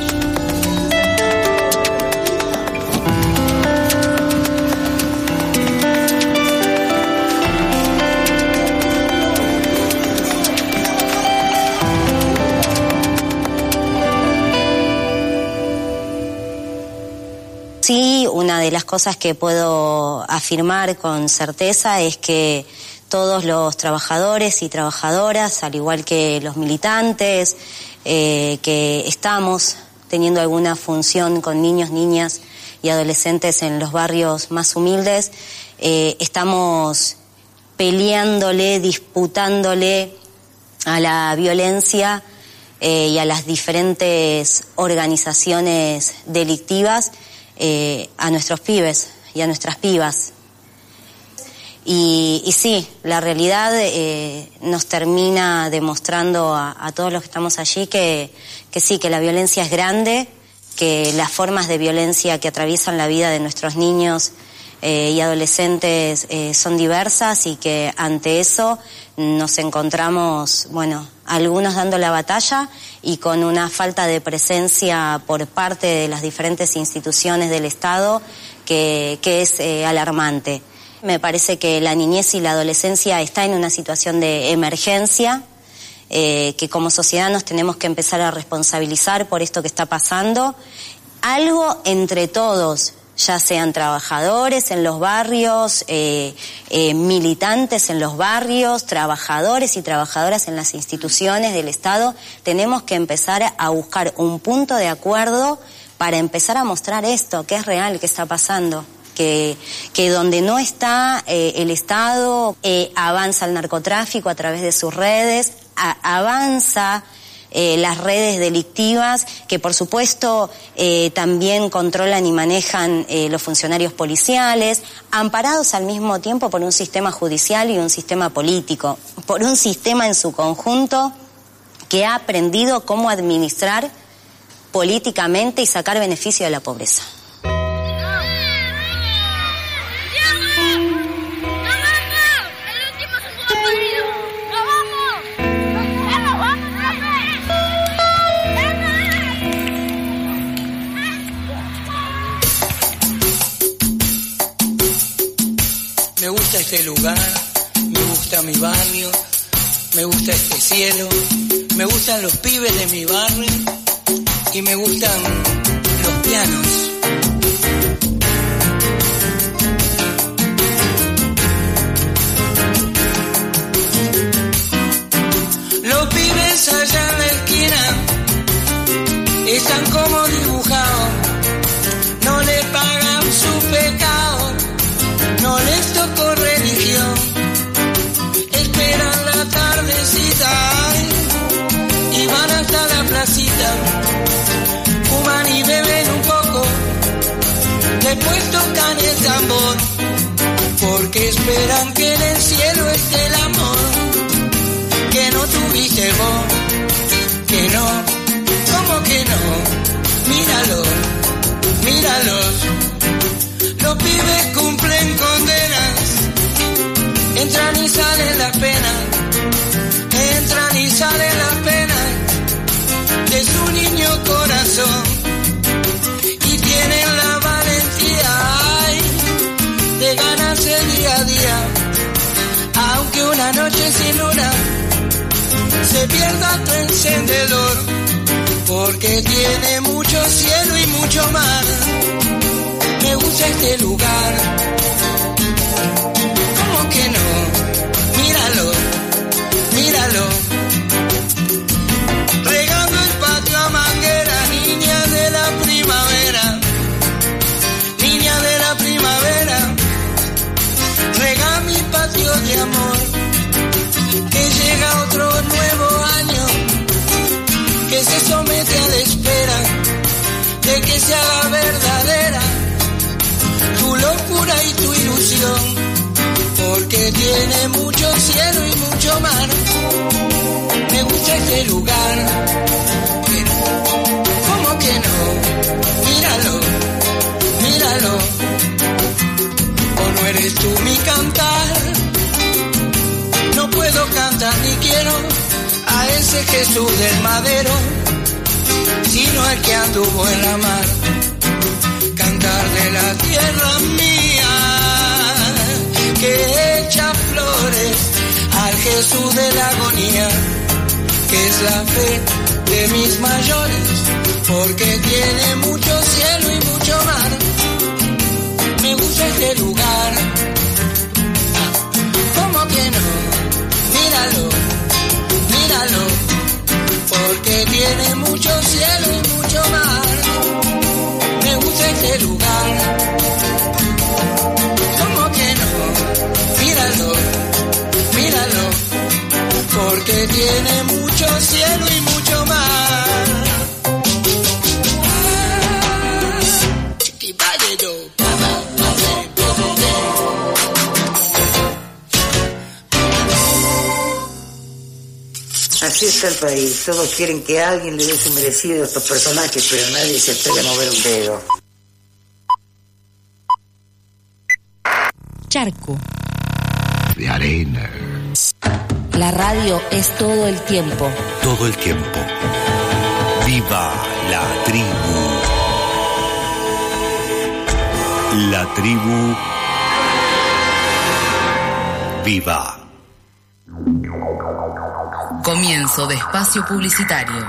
Sí, una de las cosas que puedo afirmar con certeza es que todos los trabajadores y trabajadoras, al igual que los militantes, que estamos teniendo alguna función con niños, niñas y adolescentes en los barrios más humildes, estamos peleándole, disputándole a la violencia y a las diferentes organizaciones delictivas, a nuestros pibes y a nuestras pibas. Y sí, la realidad nos termina demostrando a todos los que estamos allí que sí, que la violencia es grande, que las formas de violencia que atraviesan la vida de nuestros niños y adolescentes son diversas, y que ante eso nos encontramos, bueno, algunos dando la batalla y con una falta de presencia por parte de las diferentes instituciones del Estado que es alarmante. Me parece que la niñez y la adolescencia está en una situación de emergencia, que como sociedad nos tenemos que empezar a responsabilizar por esto que está pasando. Algo entre todos, ya sean trabajadores en los barrios, militantes en los barrios, trabajadores y trabajadoras en las instituciones del Estado, tenemos que empezar a buscar un punto de acuerdo para empezar a mostrar esto, que es real, que está pasando. Que donde no está el Estado, avanza el narcotráfico a través de sus redes, avanza las redes delictivas, que por supuesto también controlan y manejan los funcionarios policiales, amparados al mismo tiempo por un sistema judicial y un sistema político, por un sistema en su conjunto que ha aprendido cómo administrar políticamente y sacar beneficio de la pobreza. Me gusta este lugar, me gusta mi barrio, me gusta este cielo, me gustan los pibes de mi barrio y me gustan los pianos. Los pibes allá en la esquina están como dibujados, no les pagan su pecado, no les tocó religión, esperan la tardecita y van hasta la placita, fuman y beben un poco, después tocan el tambor, porque esperan que en el cielo esté el amor que no tuviste vos, que no, ¿cómo que no? Míralo, míralos, los pibes cumplen condenas, entran y salen las penas, entran y salen las penas de su niño corazón, y tienen la valentía, ay, de ganarse día a día, aunque una noche sin luna se pierda tu encendedor, porque tiene mucho cielo y mucho mar. Me gusta este lugar, ¿cómo que no? Míralo, míralo, regando el patio a manguera, niña de la primavera, niña de la primavera, rega mi patio de amor, que llega otro nuevo año, que se somete a la espera de que se haga verdadera tu locura y tu ilusión, porque tiene mucho cielo y mucho mar. Me gusta este lugar, ¿cómo que no? Míralo, míralo, o no eres tú mi cantar, no puedo cantar ni quiero a ese Jesús del madero, sino el que anduvo en la mar, cantar de la tierra mía, que echa flores al Jesús de la agonía, que es la fe de mis mayores, porque tiene mucho cielo y mucho mar. Me gusta este lugar, ¿cómo que no? Míralo, míralo, porque tiene mucho cielo y mucho mar. Me gusta este lugar, ¿cómo que no? Míralo, míralo, porque tiene mucho cielo y mucho mar. Así está el país. Todos quieren que alguien le dé su merecido a estos personajes, pero nadie se atreve a mover un dedo. Charco. De arena. La radio es todo el tiempo. Todo el tiempo. Viva la tribu. La tribu. Viva. Comienzo de espacio publicitario.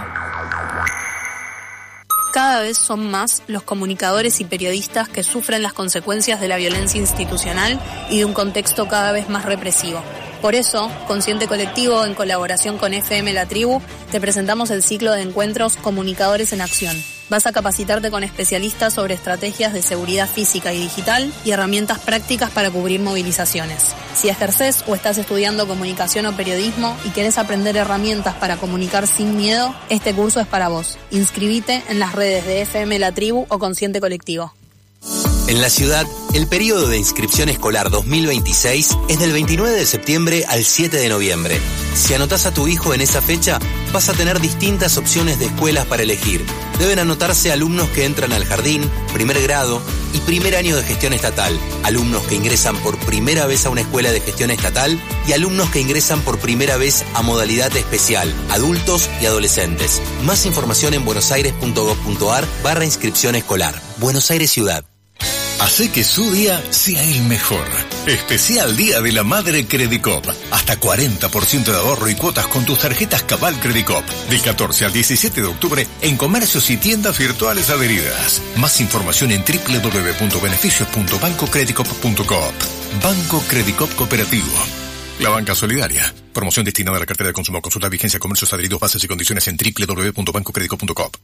Cada vez son más los comunicadores y periodistas que sufren las consecuencias de la violencia institucional y de un contexto cada vez más represivo. Por eso, Consciente Colectivo, en colaboración con FM La Tribu, te presentamos el ciclo de encuentros Comunicadores en Acción. Vas a capacitarte con especialistas sobre estrategias de seguridad física y digital y herramientas prácticas para cubrir movilizaciones. Si ejercés o estás estudiando comunicación o periodismo y querés aprender herramientas para comunicar sin miedo, este curso es para vos. Inscribite en las redes de FM La Tribu o Consciente Colectivo. En la ciudad, el periodo de inscripción escolar 2026 es del 29 de septiembre al 7 de noviembre. Si anotás a tu hijo en esa fecha, vas a tener distintas opciones de escuelas para elegir. Deben anotarse alumnos que entran al jardín, primer grado y primer año de gestión estatal, alumnos que ingresan por primera vez a una escuela de gestión estatal y alumnos que ingresan por primera vez a modalidad especial, adultos y adolescentes. Más información en buenosaires.gov.ar/inscripción escolar. Buenos Aires Ciudad. Hace que su día sea el mejor. Especial Día de la Madre Credicop. Hasta 40% de ahorro y cuotas con tus tarjetas Cabal Credicop. Del 14 al 17 de octubre en comercios y tiendas virtuales adheridas. Más información en www.beneficios.bancocredicop.coop. Banco Credicop Cooperativo. La banca solidaria. Promoción destinada a la cartera de consumo. Consulta vigencia, comercios adheridos, bases y condiciones en www.bancocredicop.coop.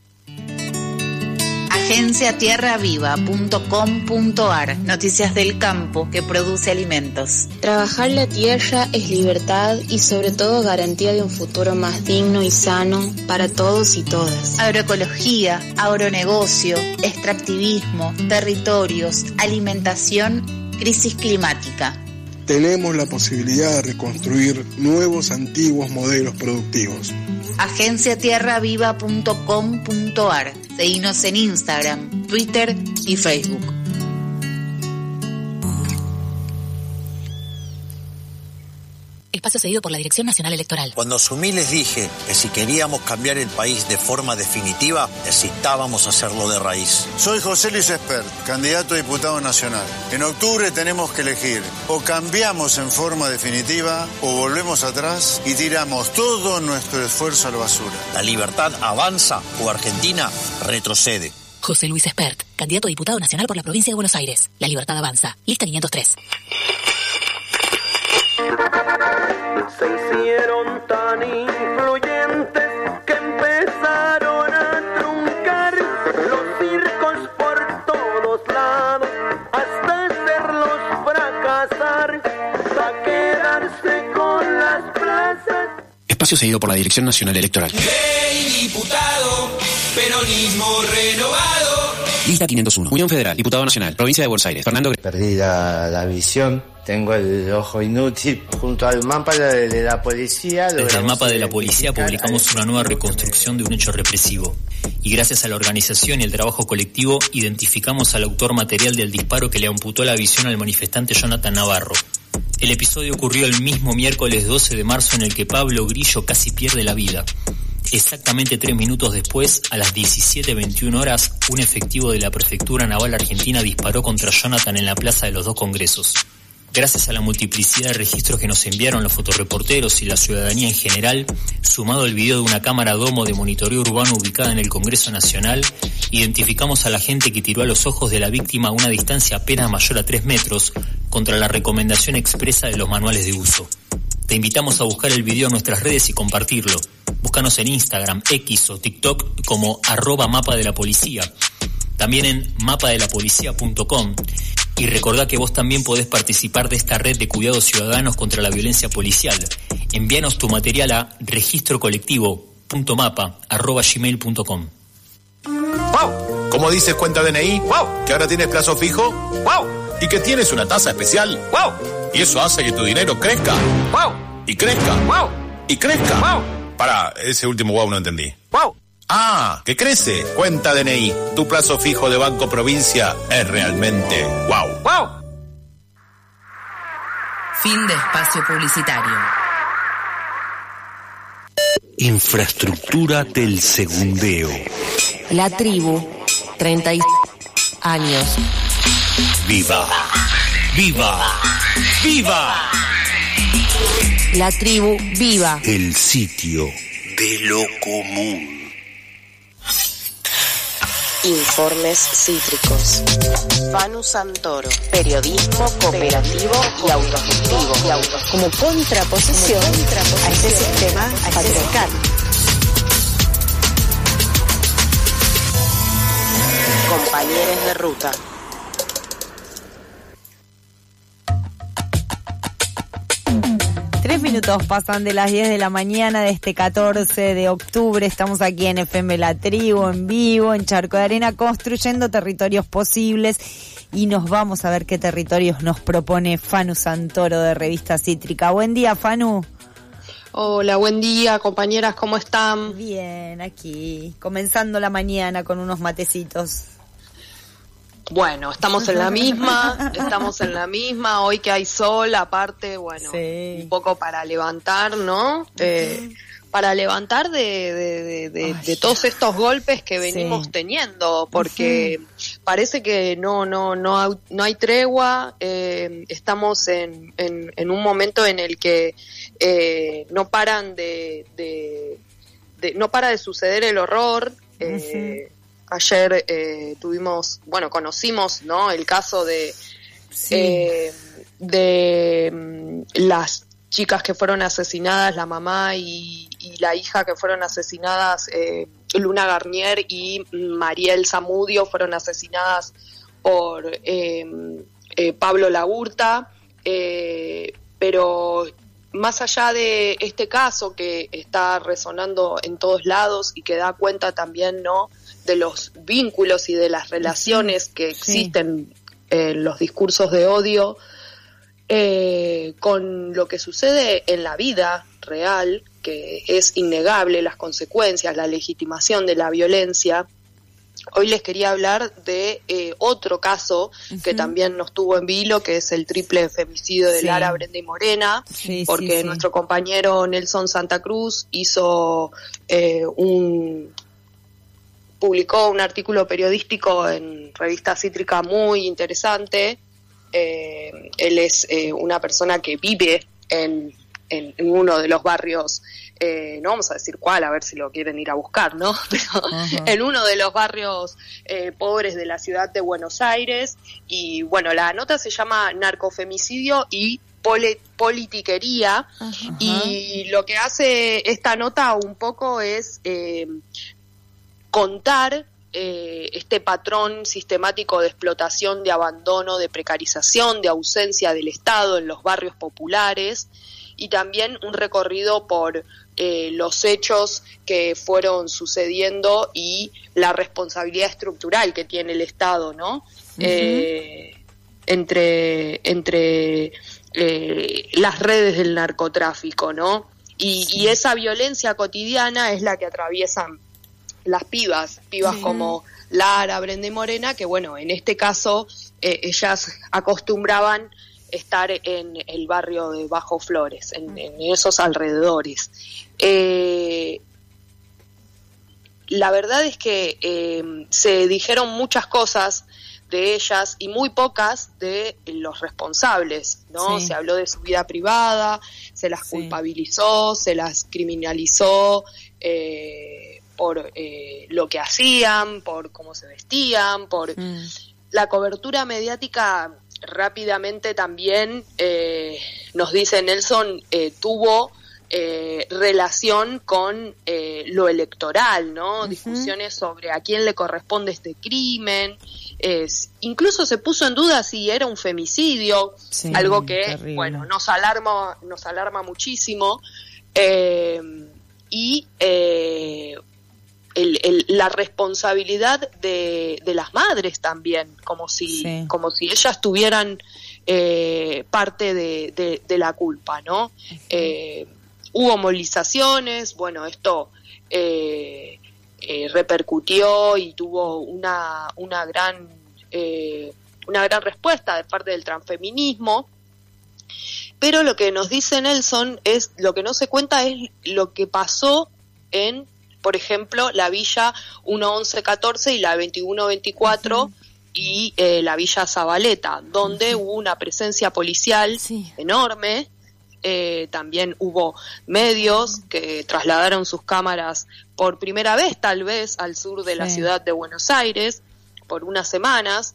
Agenciatierraviva.com.ar. Noticias del campo que produce alimentos. Trabajar la tierra es libertad y sobre todo garantía de un futuro más digno y sano para todos y todas. Agroecología, agronegocio, extractivismo, territorios, alimentación, crisis climática. Tenemos la posibilidad de reconstruir nuevos, antiguos modelos productivos. Agenciatierraviva.com.ar. Seguinos en Instagram, Twitter y Facebook. Espacio cedido por la Dirección Nacional Electoral. Cuando asumí les dije que si queríamos cambiar el país de forma definitiva, necesitábamos hacerlo de raíz. Soy José Luis Espert, candidato a diputado nacional. En octubre tenemos que elegir: o cambiamos en forma definitiva o volvemos atrás y tiramos todo nuestro esfuerzo a la basura. La libertad avanza o Argentina retrocede. José Luis Espert, candidato a diputado nacional por la provincia de Buenos Aires. La libertad avanza. Lista 503. Se hicieron tan influyentes que empezaron a truncar los circos por todos lados hasta hacerlos fracasar, para quedarse con las plazas. Espacio cedido por la Dirección Nacional Electoral. ¡Hey, diputado! Peronismo renovado. Lista 501. Unión Federal, Diputado Nacional, Provincia de Buenos Aires. Fernando. Perdí la visión. Tengo el ojo inútil. Junto al mapa de la policía... Desde el mapa de la policía publicamos una nueva reconstrucción de un hecho represivo. Y gracias a la organización y el trabajo colectivo, identificamos al autor material del disparo que le amputó la visión al manifestante Jonathan Navarro. El episodio ocurrió el mismo miércoles 12 de marzo en el que Pablo Grillo casi pierde la vida. Exactamente 3 minutos después, a las 17:21 horas, un efectivo de la Prefectura Naval Argentina disparó contra Jonathan en la Plaza de los Dos Congresos. Gracias a la multiplicidad de registros que nos enviaron los fotoreporteros y la ciudadanía en general, sumado el video de una cámara domo de monitoreo urbano ubicada en el Congreso Nacional, identificamos a la gente que tiró a los ojos de la víctima a una distancia apenas mayor a 3 metros, contra la recomendación expresa de los manuales de uso. Te invitamos a buscar el video en nuestras redes y compartirlo. Búscanos en Instagram, X o TikTok como @mapadelapolicía. También en mapadelapolicía.com. Y recordá que vos también podés participar de esta red de cuidados ciudadanos contra la violencia policial. Envíanos tu material a registrocolectivo.mapa@gmail.com. ¡Wow! ¿Cómo dices cuenta DNI? ¡Wow! ¿Que ahora tienes plazo fijo? ¡Wow! ¿Y que tienes una tasa especial? ¡Wow! Y eso hace que tu dinero crezca. ¡Wow! Y crezca. ¡Wow! Y crezca. ¡Wow! Pará, ese último wow no entendí. ¡Wow! Ah, que crece. Cuenta DNI. Tu plazo fijo de Banco Provincia es realmente wow. ¡Wow! Fin de espacio publicitario. Infraestructura del segundeo. La tribu, 30 años. ¡Viva! ¡Viva! ¡Viva! La tribu viva. El sitio de lo común. Informes cítricos. Fanu Santoro. Periodismo cooperativo y autogestivo. Como contraposición a este sistema patriarcal. Compañeros de ruta. Minutos pasan de las 10 de la mañana de este 14 de octubre. Estamos aquí en FM La Tribu, en vivo, en Charco de Arena, construyendo territorios posibles. Y nos vamos a ver qué territorios nos propone Fanu Santoro de Revista Cítrica. Buen día, Fanu. Hola, buen día, compañeras, ¿cómo están? Bien, aquí, comenzando la mañana con unos matecitos. Bueno, estamos en la misma, hoy que hay sol, aparte, bueno, sí. Un poco para levantar, ¿no? Para levantar de todos estos golpes que venimos teniendo, porque parece que no hay tregua. Estamos en un momento en el que no para de suceder el horror. Ayer conocimos, ¿no?, el caso de las chicas que fueron asesinadas, la mamá y la hija que fueron asesinadas, Luna Garnier y Mariel Zamudio fueron asesinadas por Pablo Lagurta, pero más allá de este caso que está resonando en todos lados y que da cuenta también, ¿no?, de los vínculos y de las relaciones que existen en los discursos de odio, con lo que sucede en la vida real, que es innegable, las consecuencias, la legitimación de la violencia. Hoy les quería hablar de otro caso que también nos tuvo en vilo, que es el triple femicidio de Lara, Brenda y Morena, porque nuestro compañero Nelson Santa Cruz publicó un artículo periodístico en Revista Cítrica muy interesante. Él es una persona que vive en uno de los barrios, no vamos a decir cuál, a ver si lo quieren ir a buscar, ¿no? Pero en uno de los barrios pobres de la ciudad de Buenos Aires. Y bueno, la nota se llama Narcofemicidio y Politiquería. Y lo que hace esta nota un poco es contar este patrón sistemático de explotación, de abandono, de precarización, de ausencia del Estado en los barrios populares, y también un recorrido por los hechos que fueron sucediendo y la responsabilidad estructural que tiene el Estado, ¿no? Entre las redes del narcotráfico, ¿no? Y esa violencia cotidiana es la que atraviesan las pibas como Lara, Brenda y Morena, que bueno, en este caso ellas acostumbraban estar en el barrio de Bajo Flores, en esos alrededores. La verdad es que se dijeron muchas cosas de ellas y muy pocas de los responsables, ¿no? Se habló de su vida privada, se las culpabilizó, se las criminalizó, por lo que hacían, por cómo se vestían, por la cobertura mediática. Rápidamente también, nos dice Nelson, tuvo relación con lo electoral, ¿no? Discusiones sobre a quién le corresponde este crimen. Incluso se puso en duda si era un femicidio, algo que, terrible. Bueno, nos alarma muchísimo. Y la responsabilidad de las madres también, como si ellas tuvieran parte de la culpa, ¿no? Hubo movilizaciones, bueno, esto repercutió y tuvo una gran respuesta de parte del transfeminismo. Pero lo que nos dice Nelson es, lo que no se cuenta es lo que pasó en, por ejemplo, la Villa 1114 y la 2124 y la Villa Zabaleta, donde hubo una presencia policial enorme. También hubo medios que trasladaron sus cámaras por primera vez, tal vez, al sur de la ciudad de Buenos Aires por unas semanas,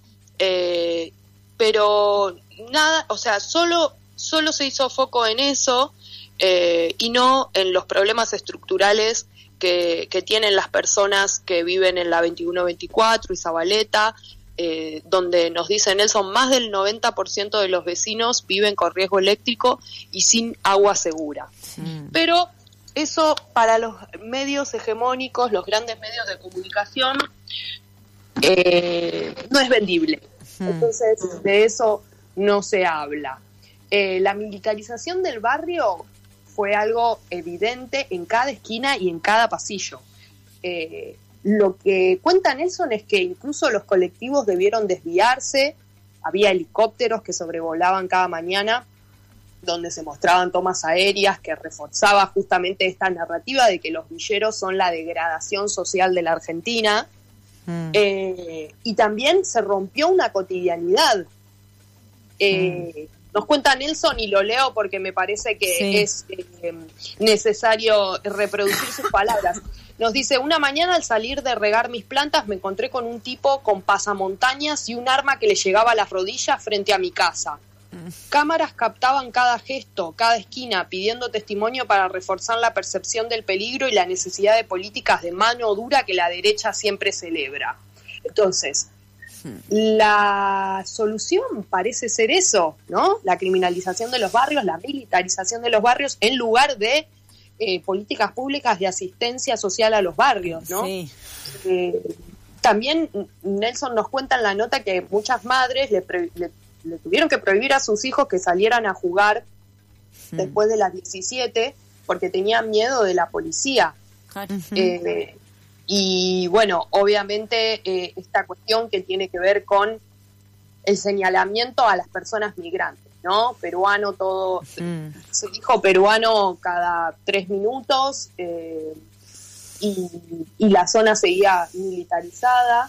pero nada, o sea, solo se hizo foco en eso y no en los problemas estructurales que tienen las personas que viven en la 2124 y Zabaleta, donde nos dice Nelson, más del 90% de los vecinos viven con riesgo eléctrico y sin agua segura. Pero eso para los medios hegemónicos, los grandes medios de comunicación, no es vendible. Entonces, de eso no se habla. La militarización del barrio fue algo evidente en cada esquina y en cada pasillo. Lo que cuenta Nelson es que incluso los colectivos debieron desviarse, había helicópteros que sobrevolaban cada mañana, donde se mostraban tomas aéreas que reforzaba justamente esta narrativa de que los villeros son la degradación social de la Argentina, Y también se rompió una cotidianidad. Nos cuenta Nelson, y lo leo porque me parece que es necesario reproducir sus palabras. Nos dice: una mañana al salir de regar mis plantas me encontré con un tipo con pasamontañas y un arma que le llegaba a las rodillas frente a mi casa. Cámaras captaban cada gesto, cada esquina, pidiendo testimonio para reforzar la percepción del peligro y la necesidad de políticas de mano dura que la derecha siempre celebra. Entonces, la solución parece ser eso, ¿no? La criminalización de los barrios, la militarización de los barrios, en lugar de políticas públicas de asistencia social a los barrios, ¿no? Sí. También Nelson nos cuenta en la nota que muchas madres le tuvieron que prohibir a sus hijos que salieran a jugar después de las 17 porque tenían miedo de la policía. Y bueno, obviamente esta cuestión que tiene que ver con el señalamiento a las personas migrantes, ¿no? Peruano, todo, se dijo peruano cada 3 minutos, y la zona seguía militarizada,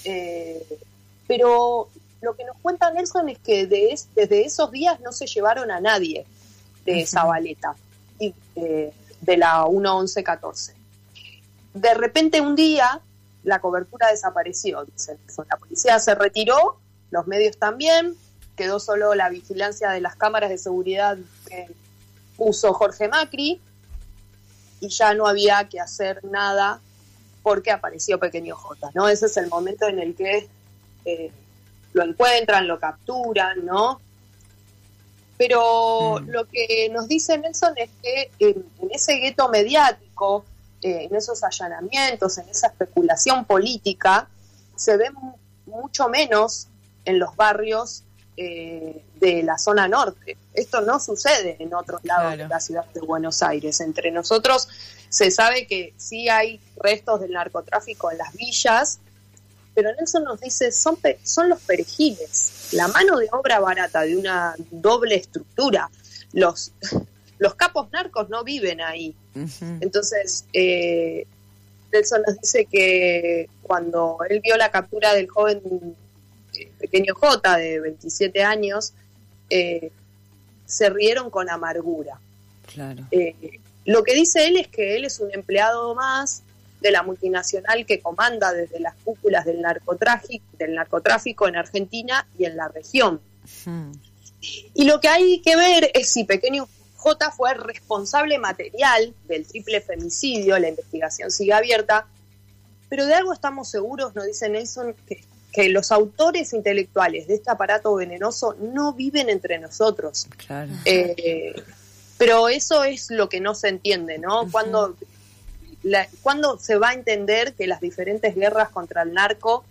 pero lo que nos cuenta Nelson es que desde esos días no se llevaron a nadie de Zabaleta, de la 1114. De repente un día la cobertura desapareció, dice Nelson. La policía se retiró, los medios también, quedó solo la vigilancia de las cámaras de seguridad que puso Jorge Macri, y ya no había que hacer nada porque apareció Pequeño J, ¿no? Ese es el momento en el que lo encuentran, lo capturan, ¿no? Pero lo que nos dice Nelson es que en ese gueto mediático, en esos allanamientos, en esa especulación política, se ve mucho menos en los barrios de la zona norte. Esto no sucede en otros lados de la ciudad de Buenos Aires. Entre nosotros se sabe que sí hay restos del narcotráfico en las villas, pero Nelson nos dice, son los perejiles, la mano de obra barata de una doble estructura. Los capos narcos no viven ahí. Entonces, Nelson nos dice que cuando él vio la captura del joven Pequeño J, de 27 años, se rieron con amargura. Claro. Lo que dice él es que él es un empleado más de la multinacional que comanda desde las cúpulas del narcotráfico en Argentina y en la región. Y lo que hay que ver es si Pequeño J fue responsable material del triple femicidio. La investigación sigue abierta, pero de algo estamos seguros, nos dice Nelson, que los autores intelectuales de este aparato venenoso no viven entre nosotros. Claro. Pero eso es lo que no se entiende, ¿no? ¿Cuándo se va a entender que las diferentes guerras contra el narco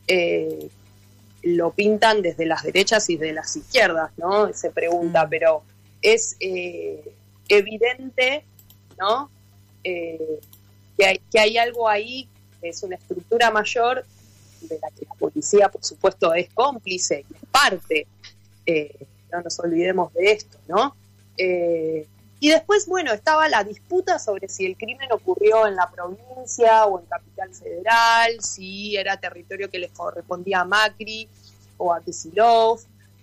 lo pintan desde las derechas y de las izquierdas, ¿no? Se pregunta, pero es evidente, ¿no? Que hay algo ahí, que es una estructura mayor de la que la policía, por supuesto, es cómplice y es parte. No nos olvidemos de esto, ¿no? Y después, bueno, estaba la disputa sobre si el crimen ocurrió en la provincia o en Capital Federal, si era territorio que les correspondía a Macri o a Kicillof,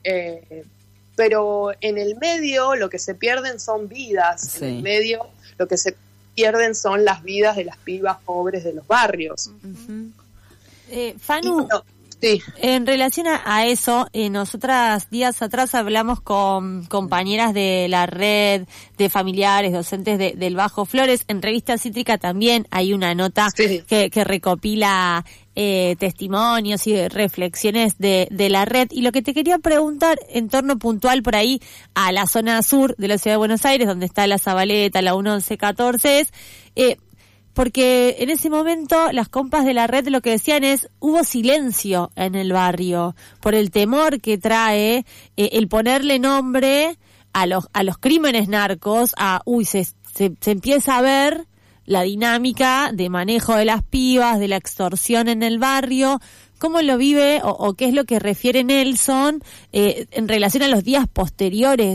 pero en el medio lo que se pierden son vidas, en el medio lo que se pierden son las vidas de las pibas pobres de los barrios. Fanu, sí. En relación a eso, nosotras días atrás hablamos con compañeras de la red de familiares, docentes del Bajo Flores. En Revista Cítrica también hay una nota que recopila testimonios y reflexiones de la red. Y lo que te quería preguntar en torno puntual por ahí a la zona sur de la ciudad de Buenos Aires, donde está la Zabaleta, la 1114, es... porque en ese momento las compas de la red lo que decían es, hubo silencio en el barrio por el temor que trae el ponerle nombre a los crímenes narcos, se empieza a ver la dinámica de manejo de las pibas, de la extorsión en el barrio. ¿Cómo lo vive o qué es lo que refiere Nelson en relación a los días posteriores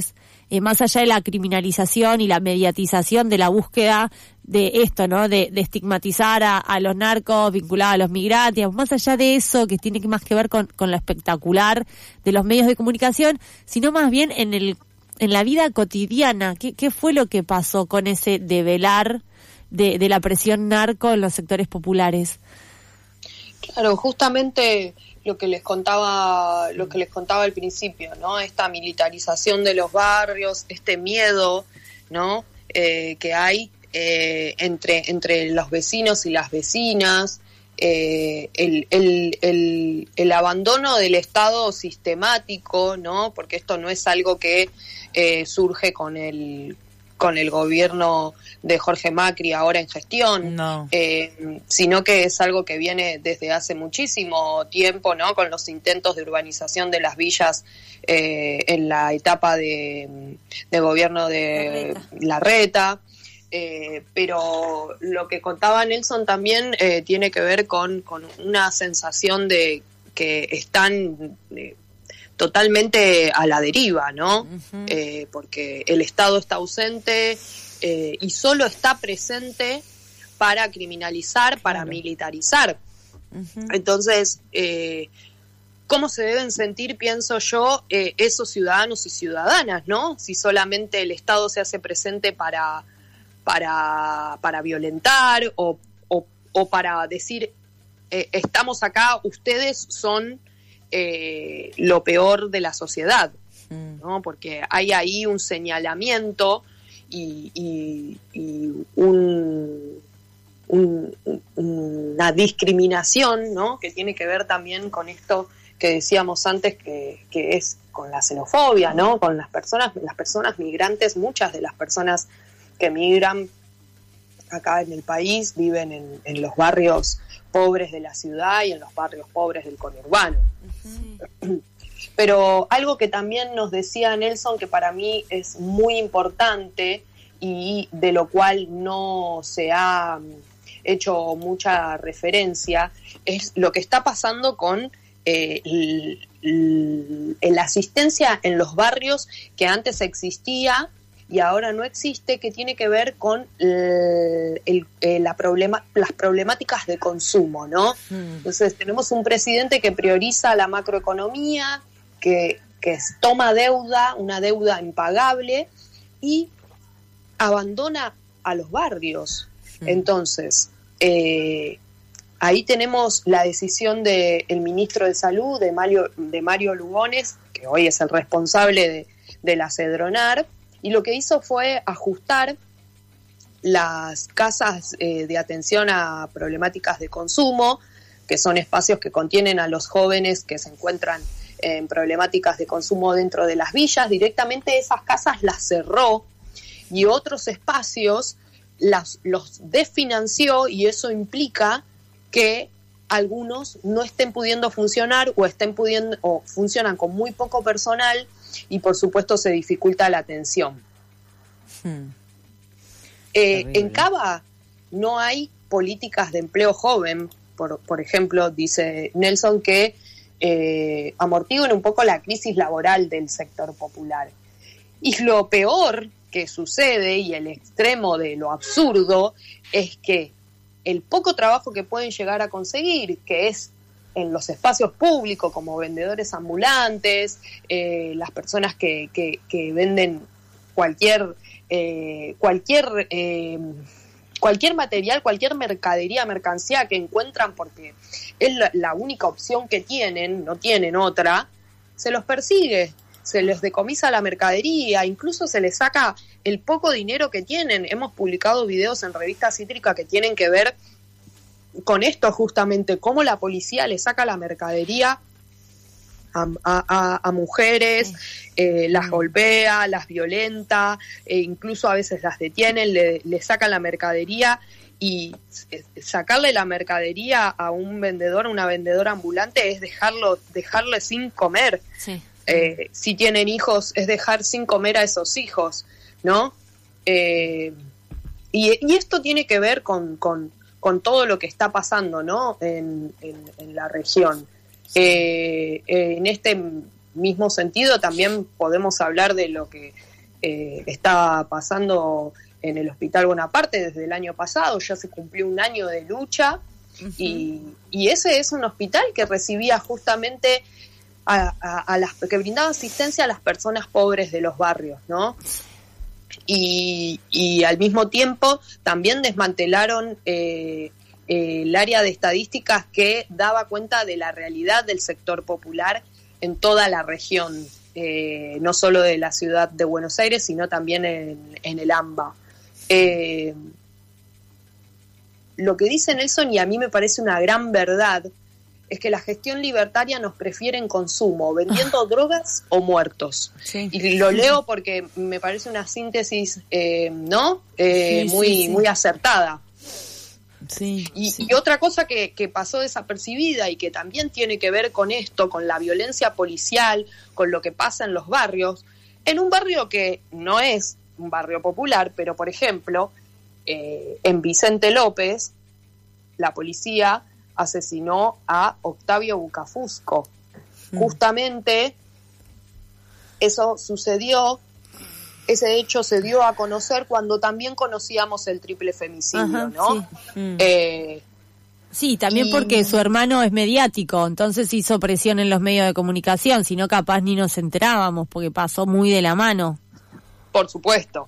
más allá de la criminalización y la mediatización de la búsqueda de esto, ¿no? De estigmatizar a los narcos vinculados a los migrantes, más allá de eso, que tiene más que ver con lo espectacular de los medios de comunicación, sino más bien en la vida cotidiana. ¿Qué fue lo que pasó con ese develar de la presión narco en los sectores populares? Claro, justamente lo que les contaba al principio, ¿no? Esta militarización de los barrios, este miedo, ¿no? Que hay entre los vecinos y las vecinas, el abandono del Estado sistemático, ¿no? Porque esto no es algo que surge con el gobierno de Jorge Macri ahora en gestión, no. Sino que es algo que viene desde hace muchísimo tiempo, ¿no? Con los intentos de urbanización de las villas en la etapa de gobierno de Larreta. Pero lo que contaba Nelson también tiene que ver con una sensación de que están totalmente a la deriva, ¿no? Uh-huh. Porque el Estado está ausente y solo está presente para criminalizar, para militarizar. Uh-huh. Entonces, ¿cómo se deben sentir, pienso yo, esos ciudadanos y ciudadanas, ¿no? Si solamente el Estado se hace presente para violentar o para decir, estamos acá, ustedes son lo peor de la sociedad, ¿no? Porque hay ahí un señalamiento y una discriminación, ¿no? Que tiene que ver también con esto que decíamos antes, que es con la xenofobia, ¿no? Con las personas migrantes. Muchas de las personas que migran acá en el país viven en los barrios pobres de la ciudad y en los barrios pobres del conurbano. Uh-huh. Pero algo que también nos decía Nelson, que para mí es muy importante y de lo cual no se ha hecho mucha referencia, es lo que está pasando con la asistencia en los barrios que antes existía y ahora no existe, que tiene que ver con las problemáticas de consumo, ¿no? Entonces tenemos un presidente que prioriza la macroeconomía, que toma deuda, una deuda impagable, y abandona a los barrios. Entonces, ahí tenemos la decisión del ministro de Salud, de Mario Lugones, que hoy es el responsable de la Cedronar, y lo que hizo fue ajustar las casas de atención a problemáticas de consumo, que son espacios que contienen a los jóvenes que se encuentran en problemáticas de consumo dentro de las villas. Directamente esas casas las cerró y otros espacios los desfinanció, y eso implica que algunos no estén pudiendo funcionar o funcionan con muy poco personal, y por supuesto se dificulta la atención. En Cava no hay políticas de empleo joven, por ejemplo, dice Nelson, que amortiguen un poco la crisis laboral del sector popular. Y lo peor que sucede, y el extremo de lo absurdo, es que el poco trabajo que pueden llegar a conseguir, que es en los espacios públicos como vendedores ambulantes, las personas que venden cualquier material, cualquier mercancía que encuentran, porque es la única opción que tienen, no tienen otra, se los persigue, se les decomisa la mercadería, incluso se les saca el poco dinero que tienen. Hemos publicado videos en Revista Cítrica que tienen que ver con esto, justamente, cómo la policía le saca la mercadería a mujeres, las golpea, las violenta, incluso a veces las detienen, le sacan la mercadería, y sacarle la mercadería a un vendedor, a una vendedora ambulante, es dejarle sin comer. Sí. Si tienen hijos, es dejar sin comer a esos hijos, ¿no? Y esto tiene que ver con todo lo que está pasando, ¿no? En la región. En este mismo sentido también podemos hablar de lo que está pasando en el Hospital Bonaparte desde el año pasado. Ya se cumplió un año de lucha. Y ese es un hospital que recibía justamente a las que brindaba asistencia a las personas pobres de los barrios, ¿no? Y al mismo tiempo también desmantelaron el área de estadísticas que daba cuenta de la realidad del sector popular en toda la región, no solo de la ciudad de Buenos Aires, sino también en el AMBA. Lo que dice Nelson, y a mí me parece una gran verdad, es que la gestión libertaria nos prefiere en consumo, vendiendo drogas o muertos. Sí. Y lo leo porque me parece una síntesis, ¿no? Muy acertada. Sí, y otra cosa que pasó desapercibida y que también tiene que ver con esto, con la violencia policial, con lo que pasa en los barrios, en un barrio que no es un barrio popular, pero por ejemplo, en Vicente López, la policía asesinó a Octavio Bucafusco. Justamente eso sucedió, ese hecho se dio a conocer cuando también conocíamos el triple femicidio, ¿no? Sí. Sí, también porque su hermano es mediático, entonces hizo presión en los medios de comunicación, si no capaz ni nos enterábamos, porque pasó muy de la mano. Por supuesto.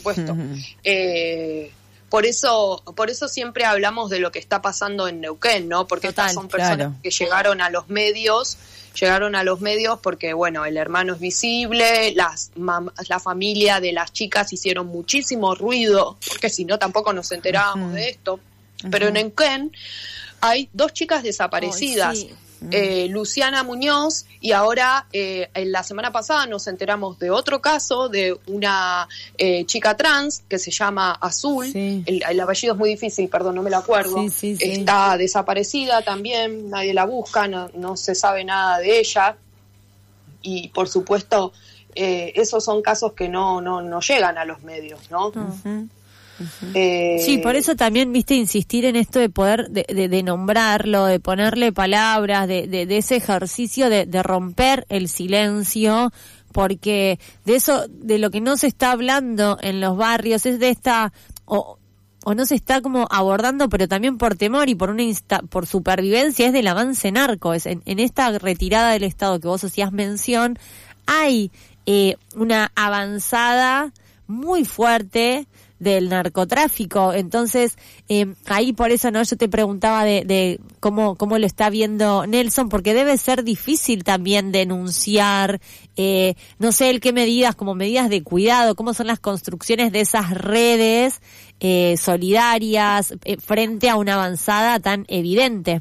Por eso siempre hablamos de lo que está pasando en Neuquén, ¿no? Porque estas son personas que llegaron a los medios porque, bueno, el hermano es visible, la familia de las chicas hicieron muchísimo ruido, porque si no tampoco nos enterábamos de esto. Pero en Neuquén hay 2 chicas desaparecidas. Luciana Muñoz, y ahora en la semana pasada nos enteramos de otro caso de una chica trans que se llama Azul. El apellido es muy difícil, perdón, no me lo acuerdo. Está desaparecida también, nadie la busca, no se sabe nada de ella, y por supuesto esos son casos que no llegan a los medios, ¿no? Sí, por eso también, viste, insistir en esto de poder, de nombrarlo, de ponerle palabras, de ese ejercicio de romper el silencio, porque de eso, de lo que no se está hablando en los barrios, es de esta, o no se está como abordando, pero también por temor y por supervivencia, es del avance narco. En esta retirada del Estado que vos hacías mención, hay una avanzada muy fuerte del narcotráfico. Entonces, ahí por eso yo te preguntaba de cómo lo está viendo Nelson, porque debe ser difícil también denunciar, no sé el qué medidas, como medidas de cuidado, cómo son las construcciones de esas redes solidarias frente a una avanzada tan evidente.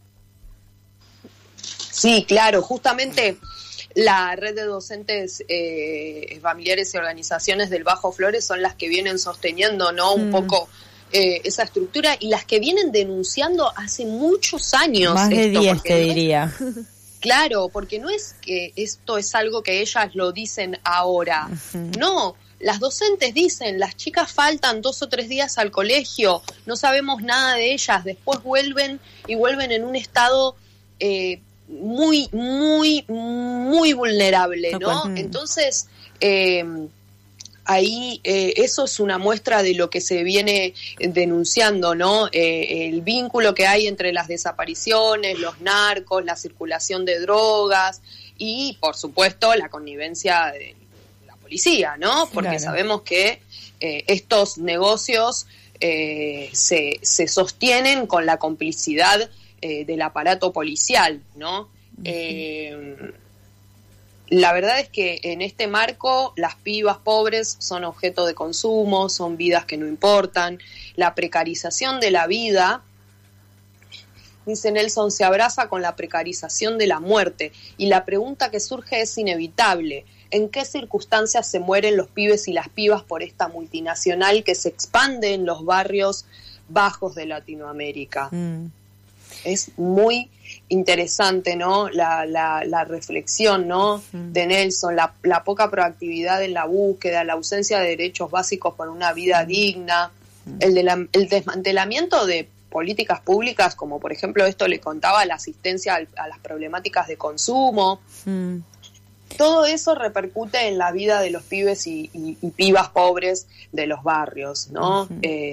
Sí, claro, justamente la red de docentes familiares y organizaciones del Bajo Flores son las que vienen sosteniendo, ¿no? Un poco esa estructura, y las que vienen denunciando hace muchos años. Más de 10, te diría. Claro, porque no es que esto es algo que ellas lo dicen ahora. No, las docentes dicen, las chicas faltan 2 o 3 días al colegio, no sabemos nada de ellas, después vuelven en un estado muy vulnerable, ¿no? Entonces, ahí eso es una muestra de lo que se viene denunciando, ¿no? El vínculo que hay entre las desapariciones, los narcos, la circulación de drogas y, por supuesto, la connivencia de la policía, ¿no? Porque sabemos que estos negocios se sostienen con la complicidad del aparato policial, ¿no? La verdad es que en este marco las pibas pobres son objeto de consumo, son vidas que no importan. La precarización de la vida, dice Nelson, se abraza con la precarización de la muerte, y la pregunta que surge es inevitable: ¿en qué circunstancias se mueren los pibes y las pibas por esta multinacional que se expande en los barrios bajos de Latinoamérica? Es muy interesante, ¿no? La reflexión, ¿no? De Nelson, la poca proactividad en la búsqueda, la ausencia de derechos básicos por una vida digna, el desmantelamiento de políticas públicas, como por ejemplo esto le contaba, la asistencia a las problemáticas de consumo. todo eso repercute en la vida de los pibes y pibas pobres de los barrios, ¿no?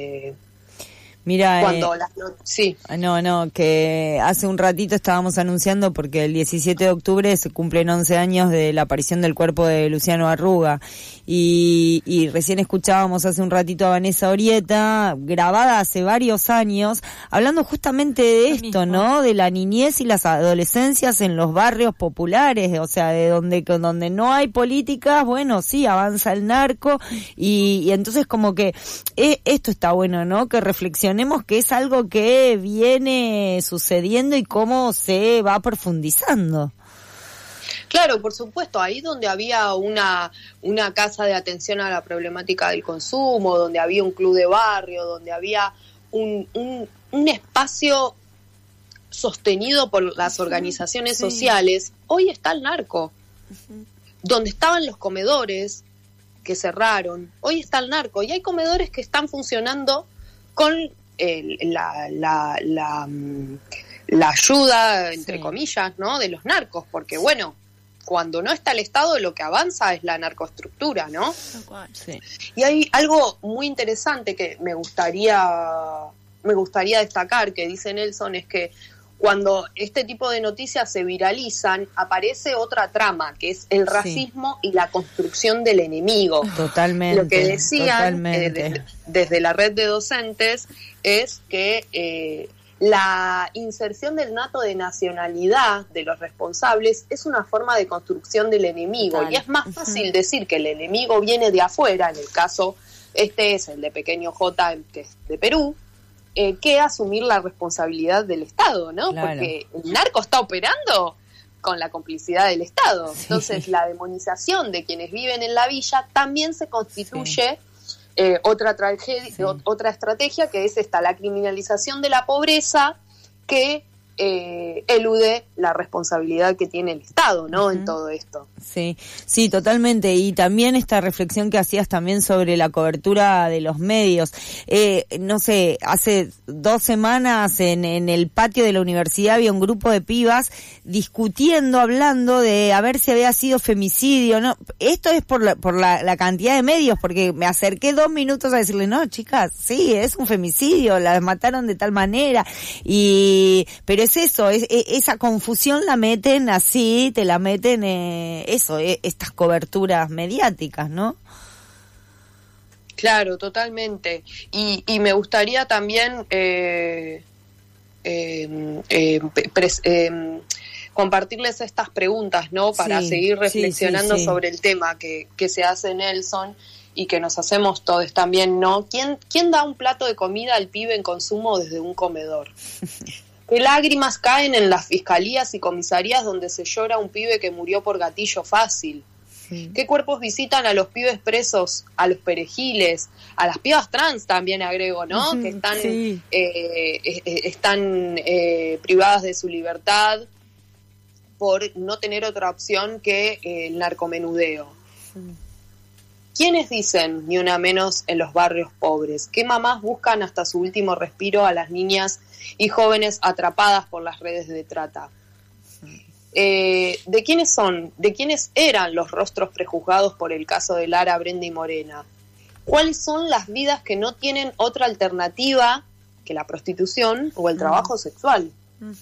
Mira, sí. No, que hace un ratito estábamos anunciando, porque el 17 de octubre se cumplen 11 años de la aparición del cuerpo de Luciano Arruga, y recién escuchábamos hace un ratito a Vanessa Orieta, grabada hace varios años, hablando justamente de esto, ¿no? De la niñez y las adolescencias en los barrios populares, o sea, de donde no hay políticas, bueno, sí, avanza el narco, y entonces como que esto está bueno, ¿no? Que reflexionemos que es algo que viene sucediendo y cómo se va profundizando. Claro, por supuesto, ahí donde había una casa de atención a la problemática del consumo, donde había un club de barrio, donde había un espacio sostenido por las organizaciones sociales, hoy está el narco. Donde estaban los comedores que cerraron, hoy está el narco, y hay comedores que están funcionando con la ayuda, entre comillas, ¿no? De los narcos, porque bueno, cuando no está el Estado, lo que avanza es la narcoestructura, ¿no? Sí. Y hay algo muy interesante que me gustaría destacar, que dice Nelson, es que cuando este tipo de noticias se viralizan, aparece otra trama, que es el racismo y la construcción del enemigo. Totalmente. Lo que decían desde la red de docentes es que la inserción del dato de nacionalidad de los responsables es una forma de construcción del enemigo. Y es más fácil decir que el enemigo viene de afuera, en el caso este es el de Pequeño J, que es de Perú, que asumir la responsabilidad del Estado, ¿no? Claro. Porque el narco está operando con la complicidad del Estado. Sí. Entonces, la demonización de quienes viven en la villa también se constituye otra tragedia, otra estrategia, que es la criminalización de la pobreza, que elude la responsabilidad que tiene el Estado, ¿no? En todo esto. Sí, totalmente. Y también esta reflexión que hacías también sobre la cobertura de los medios. No sé, hace 2 semanas en el patio de la universidad había un grupo de pibas discutiendo, hablando de a ver si había sido femicidio, ¿no? Esto es por la cantidad de medios, porque me acerqué 2 minutos a decirle, no, chicas, sí, es un femicidio, las mataron de tal manera, pero es eso, esa confusión la meten así, te la meten estas coberturas mediáticas, ¿no? Claro, totalmente. Y me gustaría también compartirles estas preguntas, ¿no? Para seguir reflexionando sobre el tema que se hace Nelson y que nos hacemos todos también, ¿no? ¿Quién da un plato de comida al pibe en consumo desde un comedor? ¿Qué lágrimas caen en las fiscalías y comisarías donde se llora a un pibe que murió por gatillo fácil? ¿Qué cuerpos visitan a los pibes presos, a los perejiles, a las pibas trans también agrego, ¿no? Que están privadas de su libertad por no tener otra opción que el narcomenudeo. ¿Quiénes dicen ni una menos en los barrios pobres? ¿Qué mamás buscan hasta su último respiro a las niñas y jóvenes atrapadas por las redes de trata? ¿De quiénes son? ¿De quiénes eran los rostros prejuzgados por el caso de Lara, Brenda y Morena? ¿Cuáles son las vidas que no tienen otra alternativa que la prostitución o el trabajo sexual?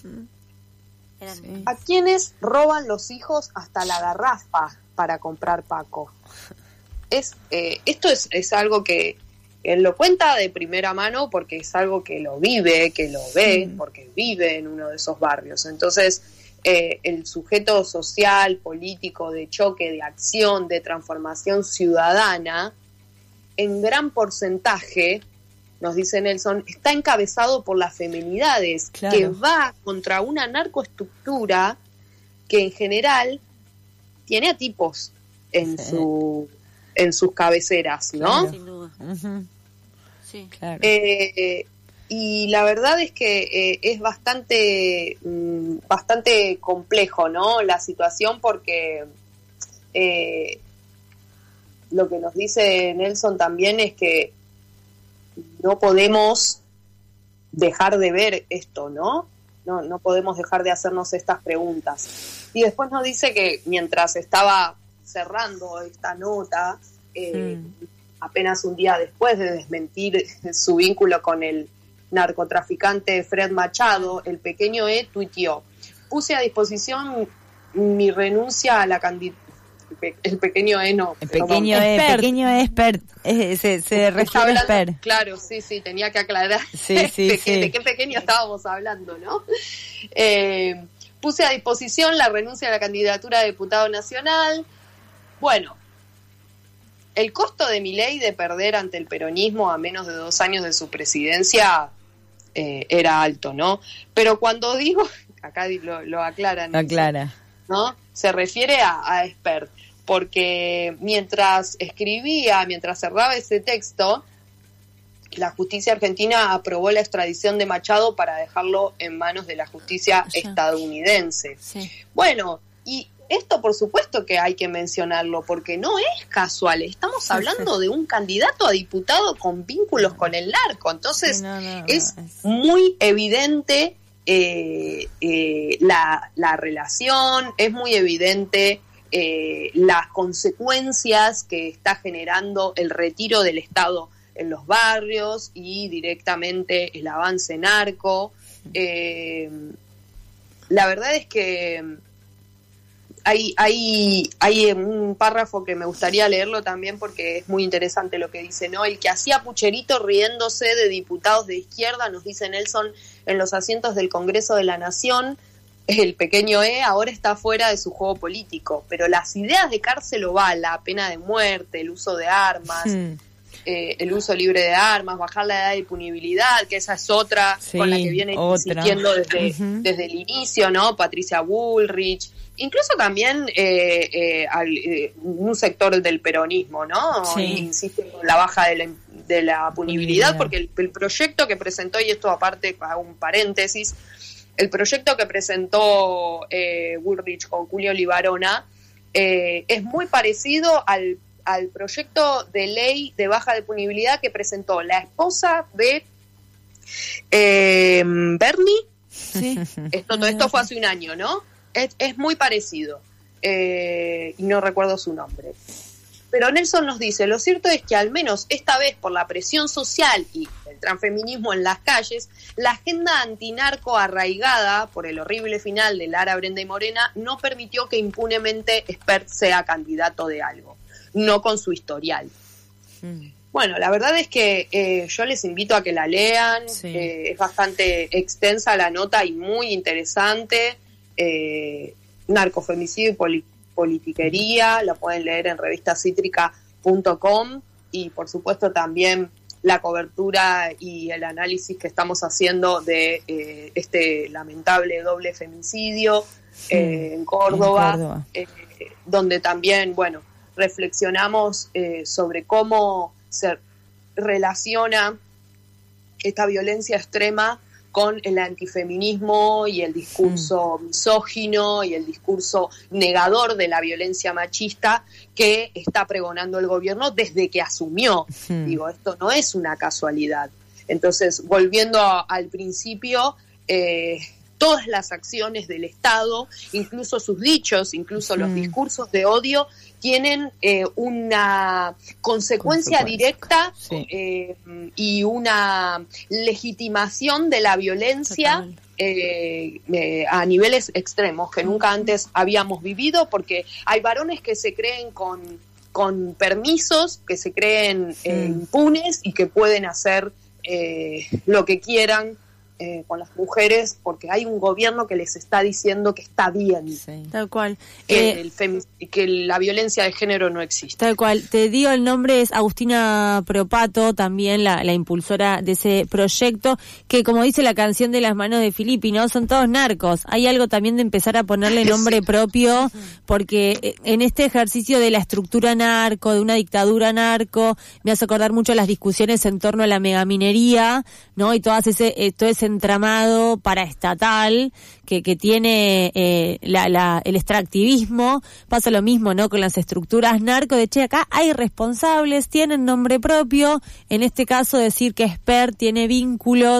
¿A quiénes roban los hijos hasta la garrafa para comprar Paco? Esto es algo que él lo cuenta de primera mano porque es algo que lo vive, que lo ve, porque vive en uno de esos barrios. Entonces, el sujeto social, político, de choque, de acción, de transformación ciudadana, en gran porcentaje, nos dice Nelson, está encabezado por las feminidades, que va contra una narcoestructura que en general tiene a tipos en sus cabeceras, ¿no? Sin duda. Sí, claro. Y la verdad es que es bastante complejo, ¿no? La situación, porque lo que nos dice Nelson también es que no podemos dejar de ver esto, ¿no? no podemos dejar de hacernos estas preguntas. Y después nos dice que mientras estaba cerrando esta nota, apenas un día después de desmentir su vínculo con el narcotraficante Fred Machado, el pequeño E tuiteó: puse a disposición mi renuncia a la candidatura. El pequeño E no. El pequeño E expert. Se refiere a expert. Claro, sí, tenía que aclarar de qué pequeño estábamos hablando, ¿no? Puse a disposición la renuncia a la candidatura de diputado nacional. Bueno, el costo de Milei de perder ante el peronismo a menos de 2 años de su presidencia era alto, ¿no? Pero cuando digo, acá lo aclaran. Aclara. ¿No? Se refiere a expert, porque mientras cerraba ese texto, la justicia argentina aprobó la extradición de Machado para dejarlo en manos de la justicia estadounidense. Sí. Bueno, y esto por supuesto que hay que mencionarlo, porque no es casual, estamos hablando de un candidato a diputado con vínculos con el narco, entonces es muy evidente la relación, es muy evidente las consecuencias que está generando el retiro del Estado en los barrios y directamente el avance narco. La verdad es que hay un párrafo que me gustaría leerlo también porque es muy interesante lo que dice, ¿no? El que hacía pucherito riéndose de diputados de izquierda, nos dice Nelson, en los asientos del Congreso de la Nación, el pequeño E ahora está fuera de su juego político, pero las ideas de cárcel o bala, pena de muerte, el uso de armas, el uso libre de armas, bajar la edad de punibilidad, que esa es otra con la que viene insistiendo desde el inicio, ¿no? Patricia Bullrich, incluso también un sector del peronismo, ¿no? Insiste con la baja de la punibilidad, porque el proyecto que presentó, y esto aparte, hago un paréntesis, el proyecto que presentó Bullrich con Julio Libarona es muy parecido al proyecto de ley de baja de punibilidad que presentó la esposa de Bernie. Sí. Esto fue hace un año, ¿no? Es muy parecido, y no recuerdo su nombre. Pero Nelson nos dice, lo cierto es que al menos esta vez por la presión social y el transfeminismo en las calles, la agenda antinarco arraigada por el horrible final de Lara, Brenda y Morena no permitió que impunemente Expert sea candidato de algo, no con su historial. Bueno, la verdad es que yo les invito a que la lean, es bastante extensa la nota y muy interesante. Narcofemicidio y politiquería, la pueden leer en revistacitrica.com, y por supuesto también la cobertura y el análisis que estamos haciendo de este lamentable doble femicidio en Córdoba, donde también, bueno, reflexionamos sobre cómo se relaciona esta violencia extrema con el antifeminismo y el discurso misógino y el discurso negador de la violencia machista que está pregonando el gobierno desde que asumió. Digo, esto no es una casualidad. Entonces, volviendo al principio, todas las acciones del Estado, incluso sus dichos, incluso los discursos de odio, tienen una consecuencia directa y una legitimación de la violencia a niveles extremos que nunca antes habíamos vivido, porque hay varones que se creen con permisos, que se creen impunes y que pueden hacer lo que quieran con las mujeres, porque hay un gobierno que les está diciendo que está bien, tal cual, que la violencia de género no existe. Tal cual, te digo el nombre, es Agustina Propato, también la impulsora de ese proyecto, que como dice la canción de Las Manos de Filippi, ¿no? Son todos narcos. Hay algo también de empezar a ponerle nombre propio, porque en este ejercicio de la estructura narco, de una dictadura narco, me hace acordar mucho las discusiones en torno a la megaminería, ¿no? Y todo ese entramado paraestatal que tiene el extractivismo. Pasa lo mismo, ¿no? Con las estructuras narco, de acá hay responsables, tienen nombre propio, en este caso decir que Expert tiene vínculos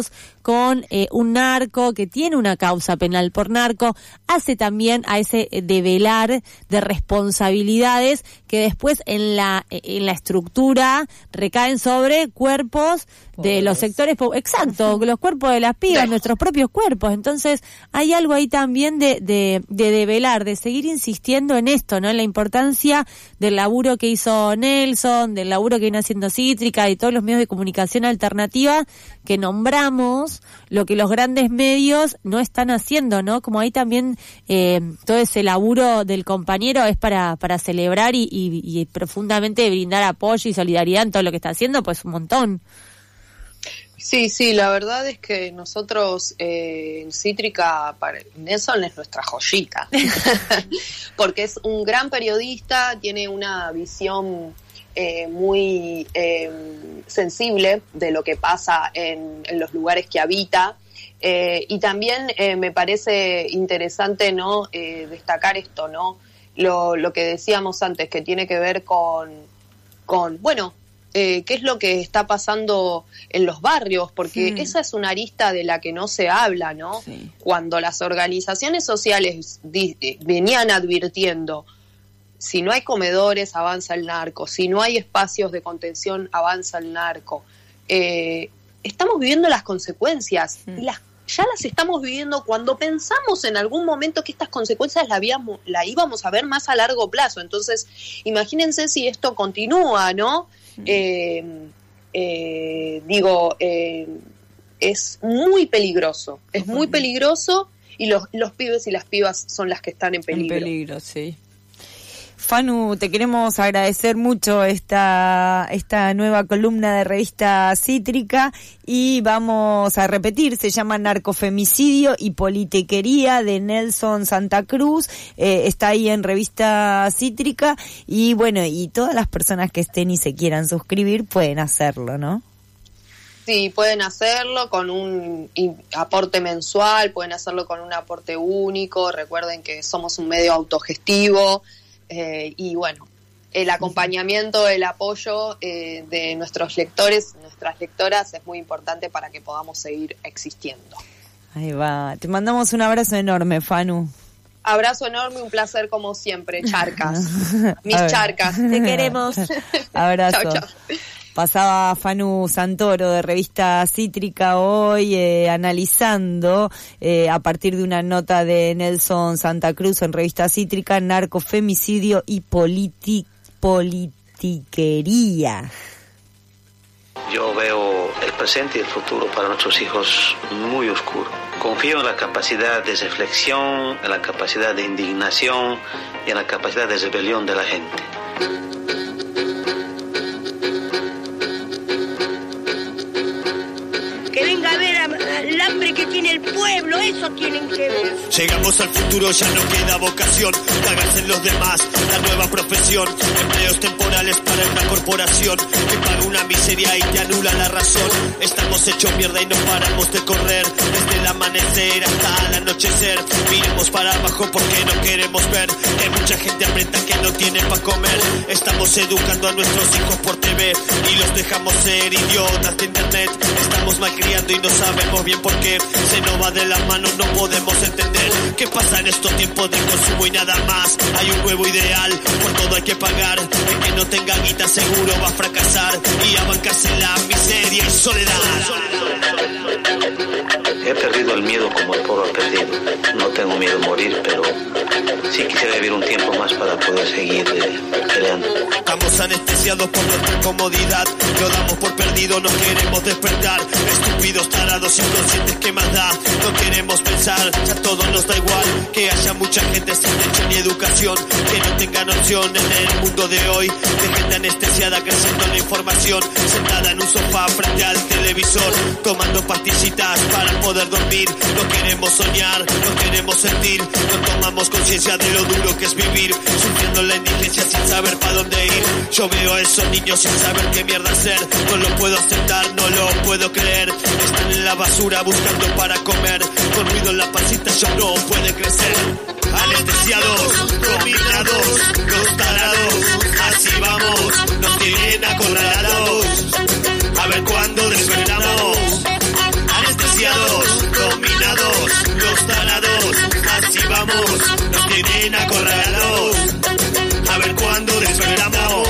con un narco que tiene una causa penal por narco, hace también a ese develar de responsabilidades que después en la estructura recaen sobre cuerpos de los sectores, exacto, los cuerpos de las pibas, nuestros propios cuerpos. Entonces hay algo ahí también de develar, de seguir insistiendo en esto, ¿no? En la importancia del laburo que hizo Nelson, del laburo que viene haciendo Cítrica y todos los medios de comunicación alternativa que nombramos, lo que los grandes medios no están haciendo, ¿no? Como ahí también todo ese laburo del compañero es para celebrar y profundamente brindar apoyo y solidaridad en todo lo que está haciendo, pues un montón. Sí, la verdad es que nosotros en Cítrica, Nelson es nuestra joyita, porque es un gran periodista, tiene una visión muy sensible de lo que pasa en los lugares que habita, y también me parece interesante, ¿no? Destacar esto, ¿no? Lo que decíamos antes, que tiene que ver con qué es lo que está pasando en los barrios, porque esa es una arista de la que no se habla, ¿no? Sí. Cuando las organizaciones sociales venían advirtiendo, si no hay comedores, avanza el narco, si no hay espacios de contención, avanza el narco. Estamos viviendo las consecuencias, y ya las estamos viviendo cuando pensamos en algún momento que estas consecuencias la íbamos a ver más a largo plazo. Entonces, imagínense si esto continúa, ¿no? Es muy peligroso, muy peligroso, y los pibes y las pibas son las que están en peligro. En peligro, sí. Fanu, te queremos agradecer mucho esta nueva columna de Revista Cítrica, y vamos a repetir, se llama Narcofemicidio y Politiquería, de Nelson Santa Cruz, está ahí en Revista Cítrica, y bueno, y todas las personas que estén y se quieran suscribir pueden hacerlo, ¿no? Sí, pueden hacerlo con un aporte mensual, pueden hacerlo con un aporte único. Recuerden que somos un medio autogestivo, y bueno, el acompañamiento, el apoyo de nuestros lectores, nuestras lectoras, es muy importante para que podamos seguir existiendo. Ahí va, te mandamos un abrazo enorme, Fanu. Abrazo enorme, un placer como siempre, charcas. Mis charcas. Te queremos. Abrazo. Chau, chau. Pasaba Fanu Santoro de Revista Cítrica hoy analizando a partir de una nota de Nelson Santa Cruz en Revista Cítrica, narcofemicidio y politiquería. Yo veo el presente y el futuro para nuestros hijos muy oscuro. Confío en la capacidad de reflexión, en la capacidad de indignación y en la capacidad de rebelión de la gente. Que venga a ver el hambre que tiene el pueblo, eso tienen que ver. Llegamos al futuro, ya no queda vocación, cagarse en los demás, la nueva profesión, empleos temporales para una corporación que paga una miseria y te anula la razón. Estamos hechos mierda y no paramos de correr, desde el amanecer hasta el anochecer. Miremos para abajo porque no queremos ver que mucha gente aprieta que no tiene para comer. Estamos educando a nuestros hijos por TV y los dejamos ser idiotas de internet. Estamos malcriando y no sabemos bien por qué, se nos va de las manos, no podemos entender qué pasa en estos tiempos de consumo y nada más. Hay un nuevo ideal, por todo hay que pagar, el que no tenga guita seguro va a fracasar y a bancarse la miseria y soledad. He perdido el miedo como el pueblo ha perdido. No tengo miedo a morir, pero sí quisiera vivir un tiempo más para poder seguir peleando. Estamos anestesiados por nuestra comodidad, lo damos por perdido, no queremos despertar. Estúpidos, tarados, inconscientes, ¿qué más da? No queremos pensar, ya todo nos da igual. Que haya mucha gente sin techo ni educación, que no tengan opción en el mundo de hoy. De gente anestesiada creciendo en la información, sentada en un sofá frente al televisor, tomando pastillitas para poder dormir. No queremos soñar, no queremos sentir, no tomamos conciencia de lo duro que es vivir, sufriendo la indigencia sin saber para dónde ir. Yo veo a esos niños sin saber qué mierda hacer, no lo puedo aceptar, no lo puedo creer. Están en la basura buscando para comer, con ruido en la pancita ya no puede crecer. Anestesiados, dominados, los tarados, así vamos, nos tienen acorralados. A ver cuándo despertamos. Anestesiados. los tarados, así vamos, nos tienen acorralados, a ver cuándo despertamos.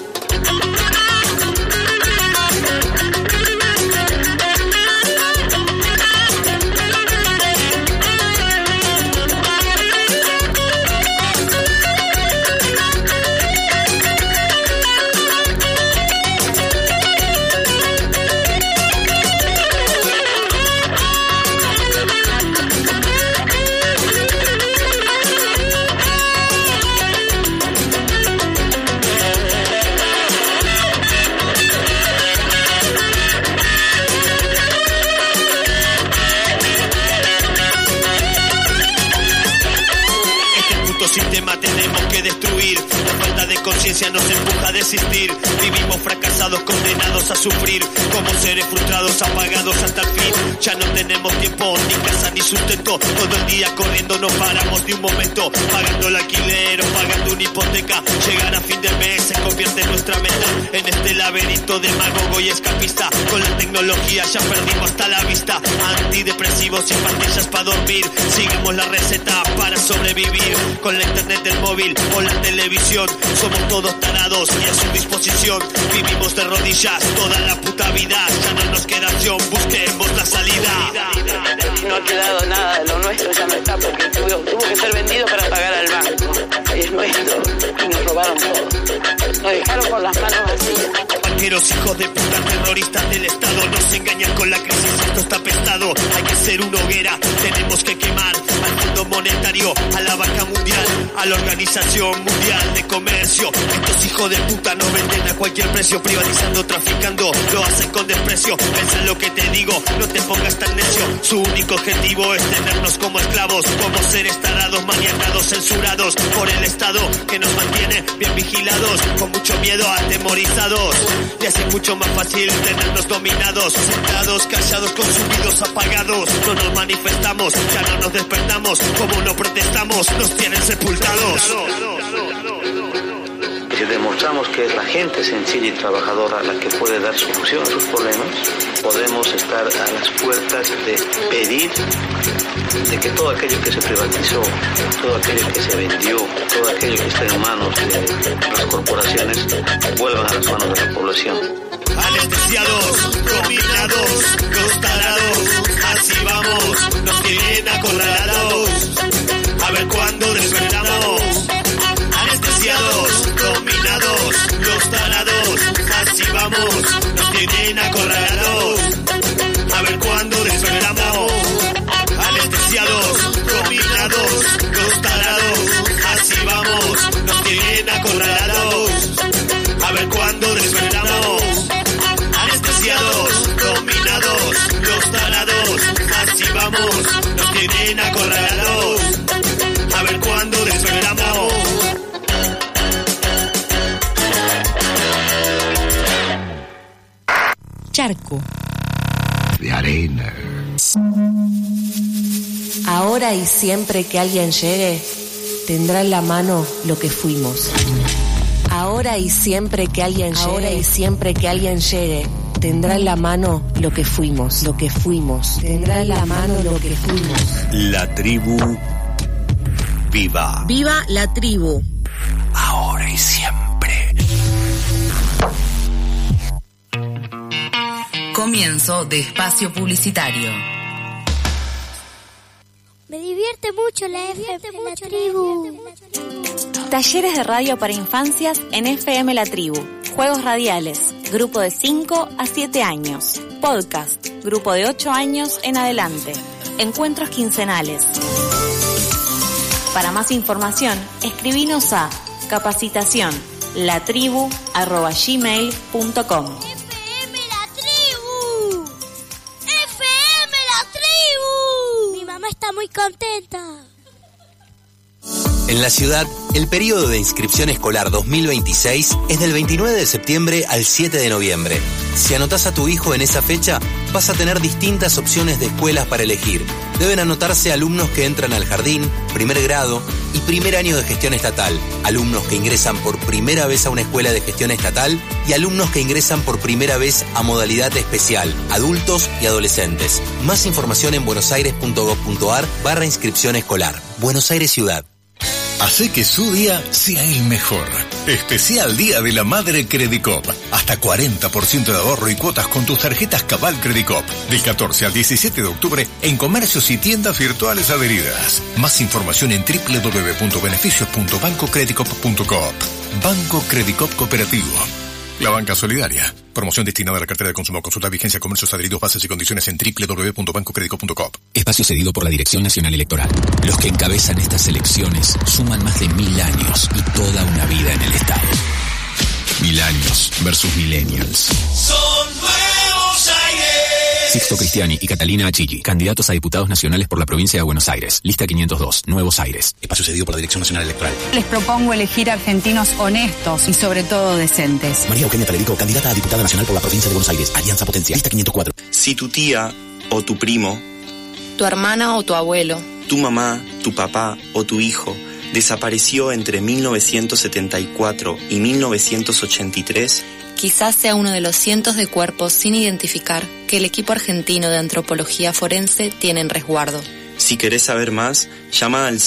Sistema tenemos que destruir, la falta de conciencia nos empuja a desistir, vivimos fracasados, condenados a sufrir, como seres frustrados, apagados hasta el fin, ya no tenemos tiempo, ni casa ni sustento, todo el día corriendo, no paramos ni un momento, pagando el alquiler o pagando una hipoteca, llegar a fin de mes se convierte en nuestra meta, en este laberinto demagogo y escapista, con la tecnología ya perdimos hasta la vista, antidepresivos y pastillas para dormir, seguimos la receta para sobrevivir, con la internet del móvil o la televisión, somos todos tarados y a su disposición, vivimos de rodillas toda la puta vida, ya no nos queda opción, busquemos la salida. No ha quedado nada de lo nuestro, ya no está, porque tuvo que ser vendido para pagar al banco, y es nuestro, y nos robaron todo, nos dejaron con las manos vacías. Banqueros, hijos de puta, terroristas del Estado, nos engañan con la crisis, esto está apestado, hay que ser una hoguera, tenemos que quemar al Fondo Monetario, a la Banca Mundial, a la Organización Mundial de Comercio. Estos hijos de puta nos venden a cualquier precio, privatizando, traficando, lo hacen con desprecio. Pensa en lo que te digo, no te pongas tan necio. Su único objetivo es tenernos como esclavos, como seres tarados, maniatados, censurados por el Estado que nos mantiene bien vigilados, con mucho miedo, atemorizados. Y así mucho más fácil tenernos dominados, sentados, callados, consumidos, apagados. No nos manifestamos, ya no nos despertamos, como no protestamos, nos tienen sepultados. Y si demostramos que es la gente sencilla y trabajadora la que puede dar solución a sus problemas, podemos estar a las puertas de pedir de que todo aquello que se privatizó, todo aquello que se vendió, todo aquello que está en manos de las corporaciones, vuelvan a las manos de la población. Anestesiados, dominados, los tarados, así vamos, nos tienen acorralados, a ver cuándo despertamos. Anestesiados, dominados, los tarados, así vamos, nos tienen acorralados, a ver cuándo despertamos. Anestesiados, dominados, los tarados, así vamos, nos tienen acorralados, a ver cuándo despertamos. Anestesiados, dominados, los tarados, así vamos, nos tienen acorralados, a ver cuándo despertamos. Charco de arena. Ahora y siempre que alguien llegue, tendrá en la mano lo que fuimos. Ahora y siempre que alguien llegue, ahora y siempre que alguien llegue, tendrá en la mano lo que fuimos, lo que fuimos. Tendrá en la mano lo que fuimos. La tribu viva. ¡Viva la tribu! Ahora y siempre. Comienzo de espacio publicitario. Me divierte mucho la FM La Tribu. Talleres de radio para infancias en FM La Tribu. Juegos radiales, grupo de 5 a 7 años. Podcast, grupo de 8 años en adelante. Encuentros quincenales. Para más información, escribinos a capacitación@gmail.com. Está muy contenta. En la ciudad, el periodo de inscripción escolar 2026 es del 29 de septiembre al 7 de noviembre. Si anotás a tu hijo en esa fecha, vas a tener distintas opciones de escuelas para elegir, Deben anotarse alumnos que entran al jardín, primer grado y primer año de gestión estatal, alumnos que ingresan por primera vez a una escuela de gestión estatal y alumnos que ingresan por primera vez a modalidad especial, adultos y adolescentes. Más información en buenosaires.gov.ar/inscripción escolar. Buenos Aires Ciudad. Hace que su día sea el mejor. Especial Día de la Madre Credicop. Hasta 40% de ahorro y cuotas con tus tarjetas Cabal Credicop. Del 14 al 17 de octubre en comercios y tiendas virtuales adheridas. Más información en www.beneficios.bancocredicop.coop. Banco Credicop Cooperativo. La banca solidaria. Promoción destinada a la cartera de consumo. Consulta vigencia, comercios adheridos, bases y condiciones en www.bancocredico.coop. Espacio cedido por la Dirección Nacional Electoral. Los que encabezan estas elecciones suman más de 1000 años y toda una vida en el Estado. 1000 años versus millennials. Son Nuevos Aires. Sixto Cristiani y Catalina Achilli, candidatos a diputados nacionales por la provincia de Buenos Aires. Lista 502, Nuevos Aires. Espacio cedido por la Dirección Nacional Electoral. Les propongo elegir argentinos honestos y sobre todo decentes. María Eugenia Talerico, candidata a diputada nacional por la provincia de Buenos Aires. Alianza Potencia. Lista 504. Si tu tía o tu primo, Tu hermana o tu abuelo, tu mamá, tu papá o tu hijo desapareció entre 1974 y 1983, quizás sea uno de los cientos de cuerpos sin identificar que el equipo argentino de antropología forense tiene en resguardo. si querés saber más, llama al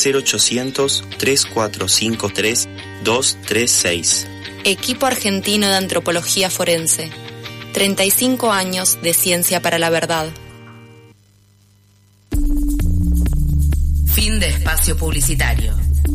0800-3453-236. Equipo argentino de antropología forense. 35 años de ciencia para la verdad. Fin de espacio publicitario.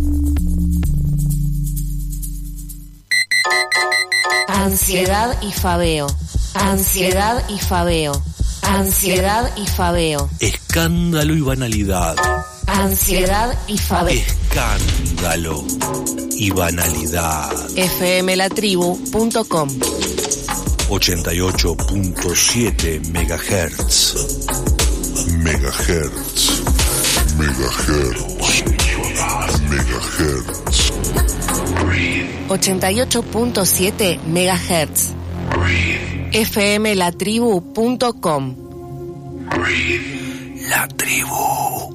Ansiedad y fabeo. Ansiedad y fabeo. Ansiedad y fabeo. Escándalo y banalidad. Ansiedad y fabeo. Escándalo y banalidad. fmlatribu.com 88.7 megahertz. Megahertz. Megahertz. Megahertz. 88.7 megahertz. fmlatribu.com. La tribu.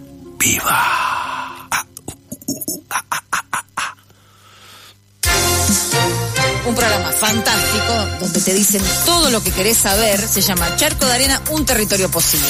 Viva. Un programa fantástico donde te dicen todo lo que querés saber. Se llama Charco de Arena, un territorio posible.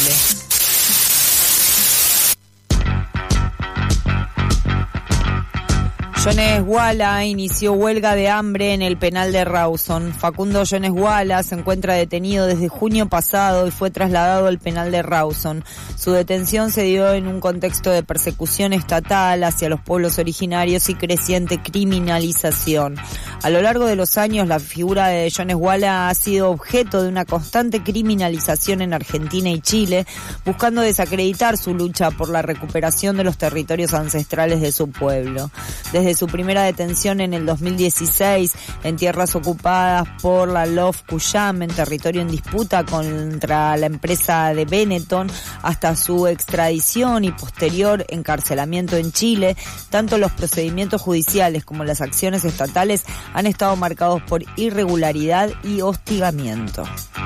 Jones Walla inició huelga de hambre en el penal de Rawson. Facundo Jones Walla se encuentra detenido desde junio pasado y fue trasladado al penal de Rawson. Su detención se dio en un contexto de persecución estatal hacia los pueblos originarios y creciente criminalización. A lo largo de los años, la figura de Jones Walla ha sido objeto de una constante criminalización en Argentina y Chile, buscando desacreditar su lucha por la recuperación de los territorios ancestrales de su pueblo. Desde su primera detención en el 2016 en tierras ocupadas por la LOF Cuyam, en territorio en disputa contra la empresa de Benetton, hasta su extradición y posterior encarcelamiento en Chile, tanto los procedimientos judiciales como las acciones estatales han estado marcados por irregularidad y hostigamiento.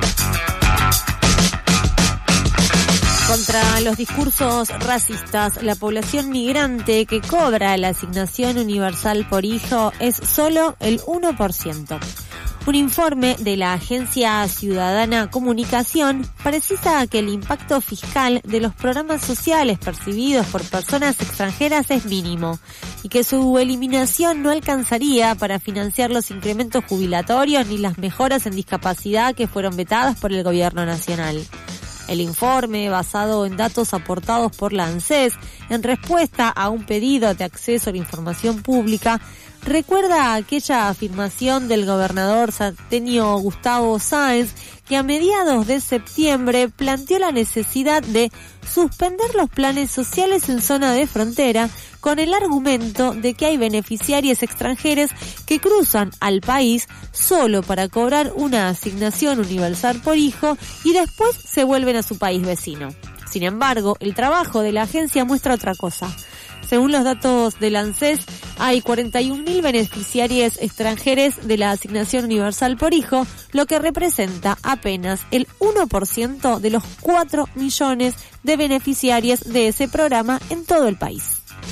Contra los discursos racistas, la población migrante que cobra la asignación universal por hijo es solo el 1%. Un informe de la Agencia Ciudadana Comunicación precisa que el impacto fiscal de los programas sociales percibidos por personas extranjeras es mínimo y que su eliminación no alcanzaría para financiar los incrementos jubilatorios ni las mejoras en discapacidad que fueron vetadas por el gobierno nacional. El informe, basado en datos aportados por la ANSES en respuesta a un pedido de acceso a la información pública, recuerda aquella afirmación del gobernador salteño Gustavo Sáenz, que a mediados de septiembre planteó la necesidad de suspender los planes sociales en zona de frontera con el argumento de que hay beneficiarios extranjeros que cruzan al país solo para cobrar una asignación universal por hijo y después se vuelven a su país vecino. Sin embargo, el trabajo de la agencia muestra otra cosa. Según los datos del ANSES, hay 41.000 beneficiarios extranjeros de la asignación universal por hijo, lo que representa apenas el 1% de los 4 millones de beneficiarios de ese programa en todo el país.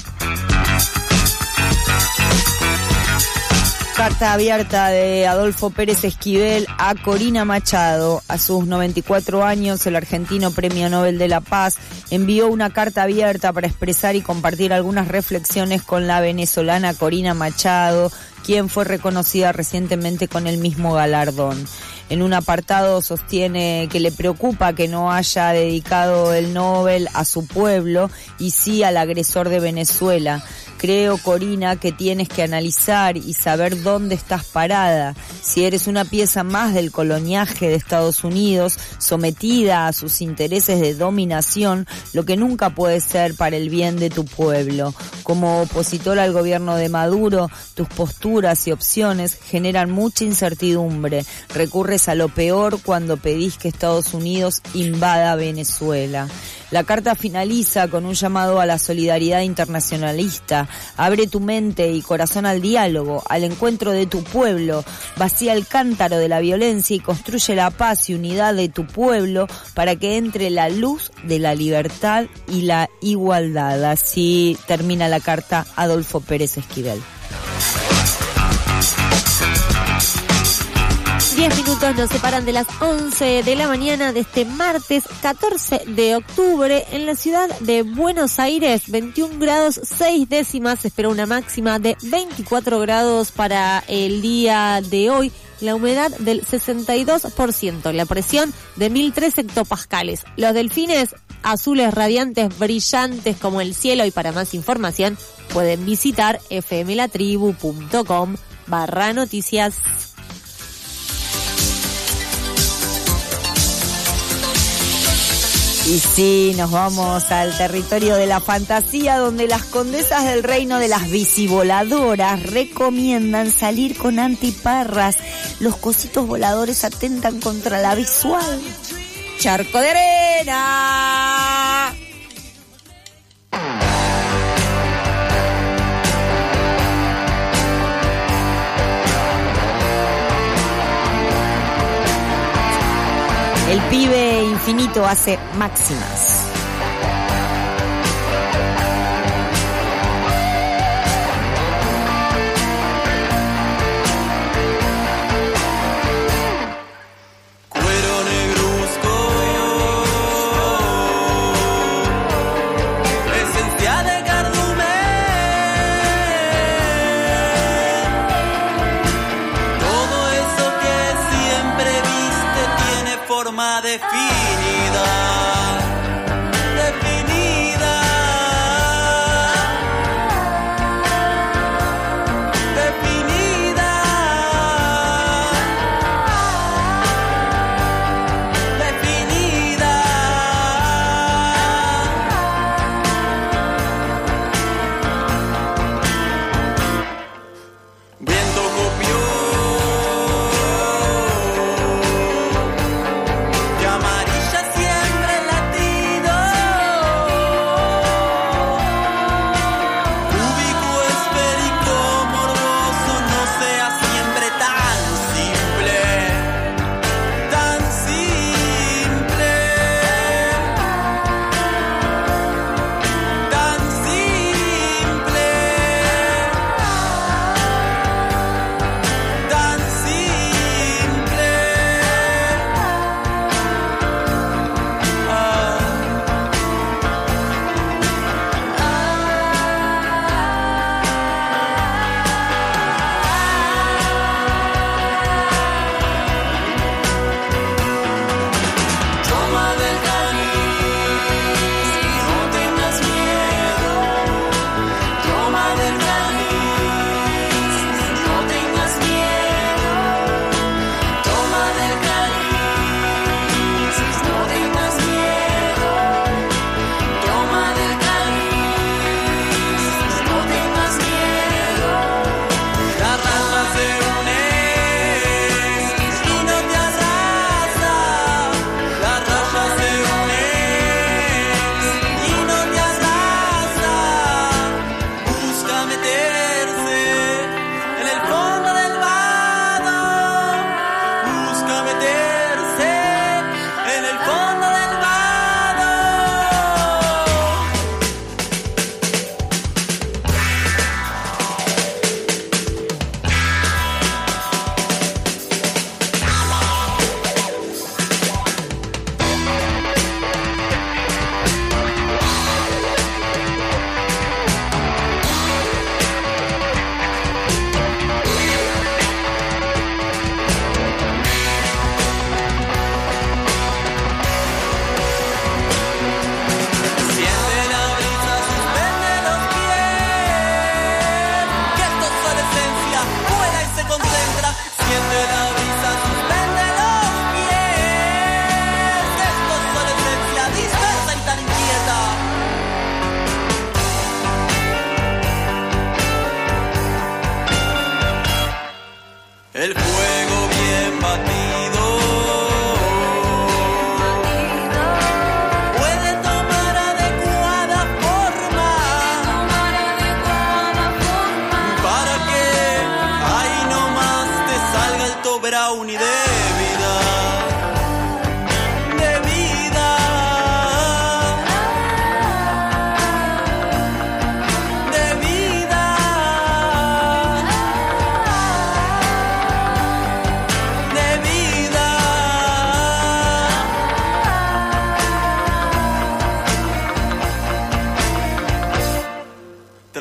Carta abierta de Adolfo Pérez Esquivel a Corina Machado. A sus 94 años, el argentino Premio Nobel de la Paz envió una carta abierta para expresar y compartir algunas reflexiones con la venezolana Corina Machado, quien fue reconocida recientemente con el mismo galardón. En un apartado sostiene que le preocupa que no haya dedicado el Nobel a su pueblo y sí al agresor de Venezuela. Creo, Corina, que tienes que analizar y saber dónde estás parada. Si eres una pieza más del coloniaje de Estados Unidos, sometida a sus intereses de dominación, lo que nunca puede ser para el bien de tu pueblo. Como opositor al gobierno de Maduro, tus posturas y opciones generan mucha incertidumbre. Recurres a lo peor cuando pedís que Estados Unidos invada Venezuela. La carta finaliza con un llamado a la solidaridad internacionalista. Abre tu mente y corazón al diálogo, al encuentro de tu pueblo. Vacía el cántaro de la violencia y construye la paz y unidad de tu pueblo para que entre la luz de la libertad y la igualdad. Así termina la carta Adolfo Pérez Esquivel. 10 minutos nos separan de las 11 de la mañana de este martes 14 de octubre. En la ciudad de Buenos Aires, 21 grados 6 décimas. Se espera una máxima de 24 grados para el día de hoy. La humedad del 62%. La presión de 1003 hectopascales. Los delfines azules radiantes, brillantes como el cielo. Y para más información pueden visitar fmlatribu.com/noticias. Y sí, nos vamos al territorio de la fantasía, donde las condesas del reino de las bicivoladoras recomiendan salir con antiparras. Los cositos voladores atentan contra la visual. Charco de arena. El pibe infinito hace máximas. Cuero negruzco, esencia de cardumen. Todo eso que siempre viste tiene forma definida.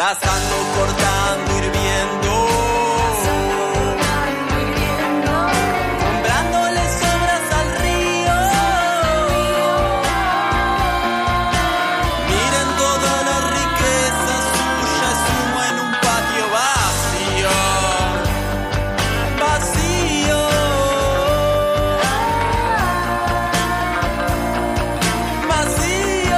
Abrazando, cortando, hirviendo. Comprándole sobras al río. Miren toda la riqueza suya, es humo en un patio vacío. Vacío. Vacío.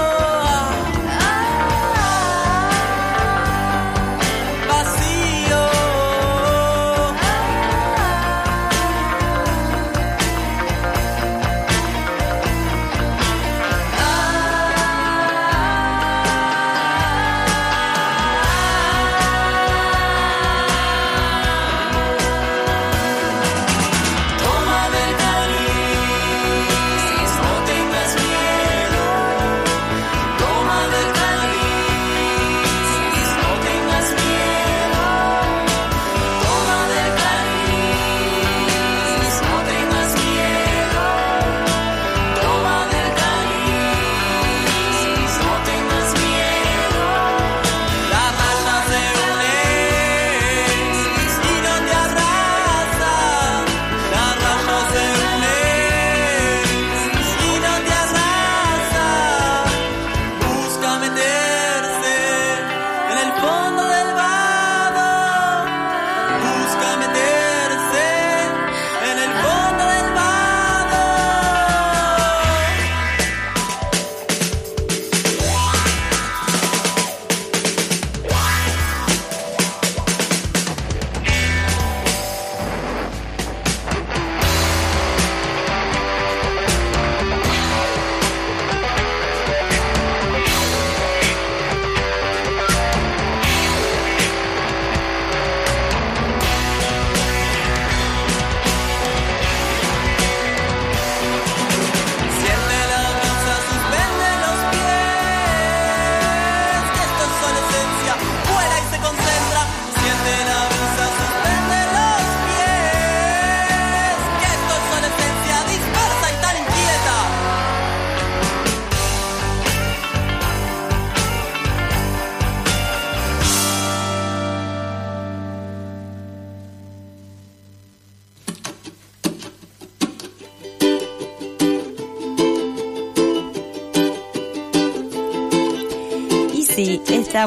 Sí, esta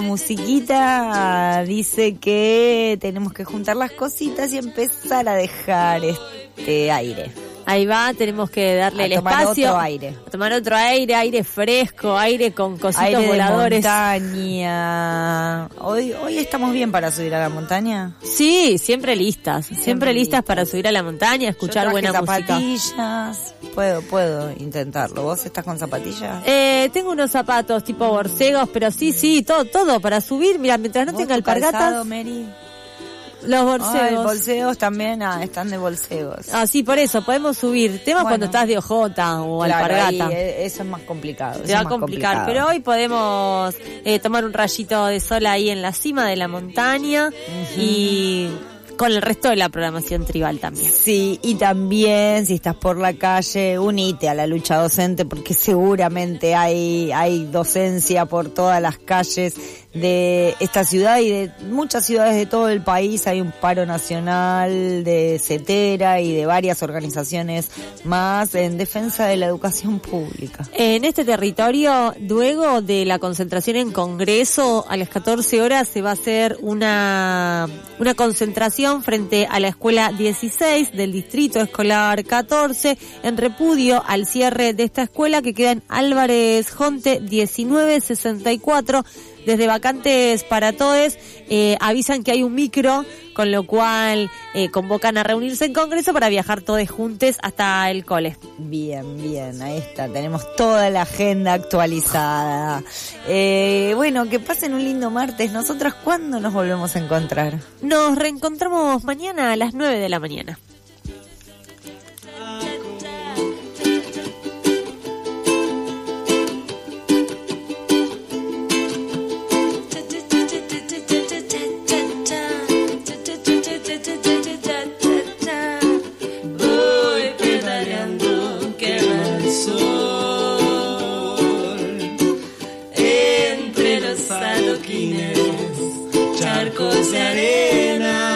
musiquita dice que tenemos que juntar las cositas y empezar a dejar este aire. Ahí va, tenemos que darle el espacio. Otro aire. A tomar otro aire, aire fresco, aire con cositos aire voladores. De montaña. Hoy estamos bien para subir a la montaña. Sí, siempre listas para subir a la montaña, escuchar buena zapatillas. Puedo intentarlo. ¿Vos estás con zapatillas? Tengo unos zapatos tipo borcegos, pero sí, todo para subir. Mira, mientras no tenga alpargatas. Mary? Los bolsegos. Los bolsegos también, están de bolsegos. Sí, por eso, podemos subir. Temas cuando estás de ojota o alpargata. Eso es más complicado. Se va a complicar, pero hoy podemos tomar un rayito de sol ahí en la cima de la montaña y con el resto de la programación tribal también. Sí, y también si estás por la calle, unite a la lucha docente porque seguramente hay docencia por todas las calles de esta ciudad y de muchas ciudades de todo el país. Hay un paro nacional de CETERA y de varias organizaciones más en defensa de la educación pública. En este territorio, luego de la concentración en Congreso, a las 14 horas se va a hacer una concentración frente a la escuela 16 del distrito escolar 14 en repudio al cierre de esta escuela que queda en Álvarez Jonte 1964. Desde Vacantes para Todes avisan que hay un micro, con lo cual convocan a reunirse en Congreso para viajar todos juntos hasta el cole. Bien, ahí está, tenemos toda la agenda actualizada. Bueno, que pasen un lindo martes. ¿Nosotras cuándo nos volvemos a encontrar? Nos reencontramos mañana a las 9 de la mañana. Entre los adoquines, charcos de arena.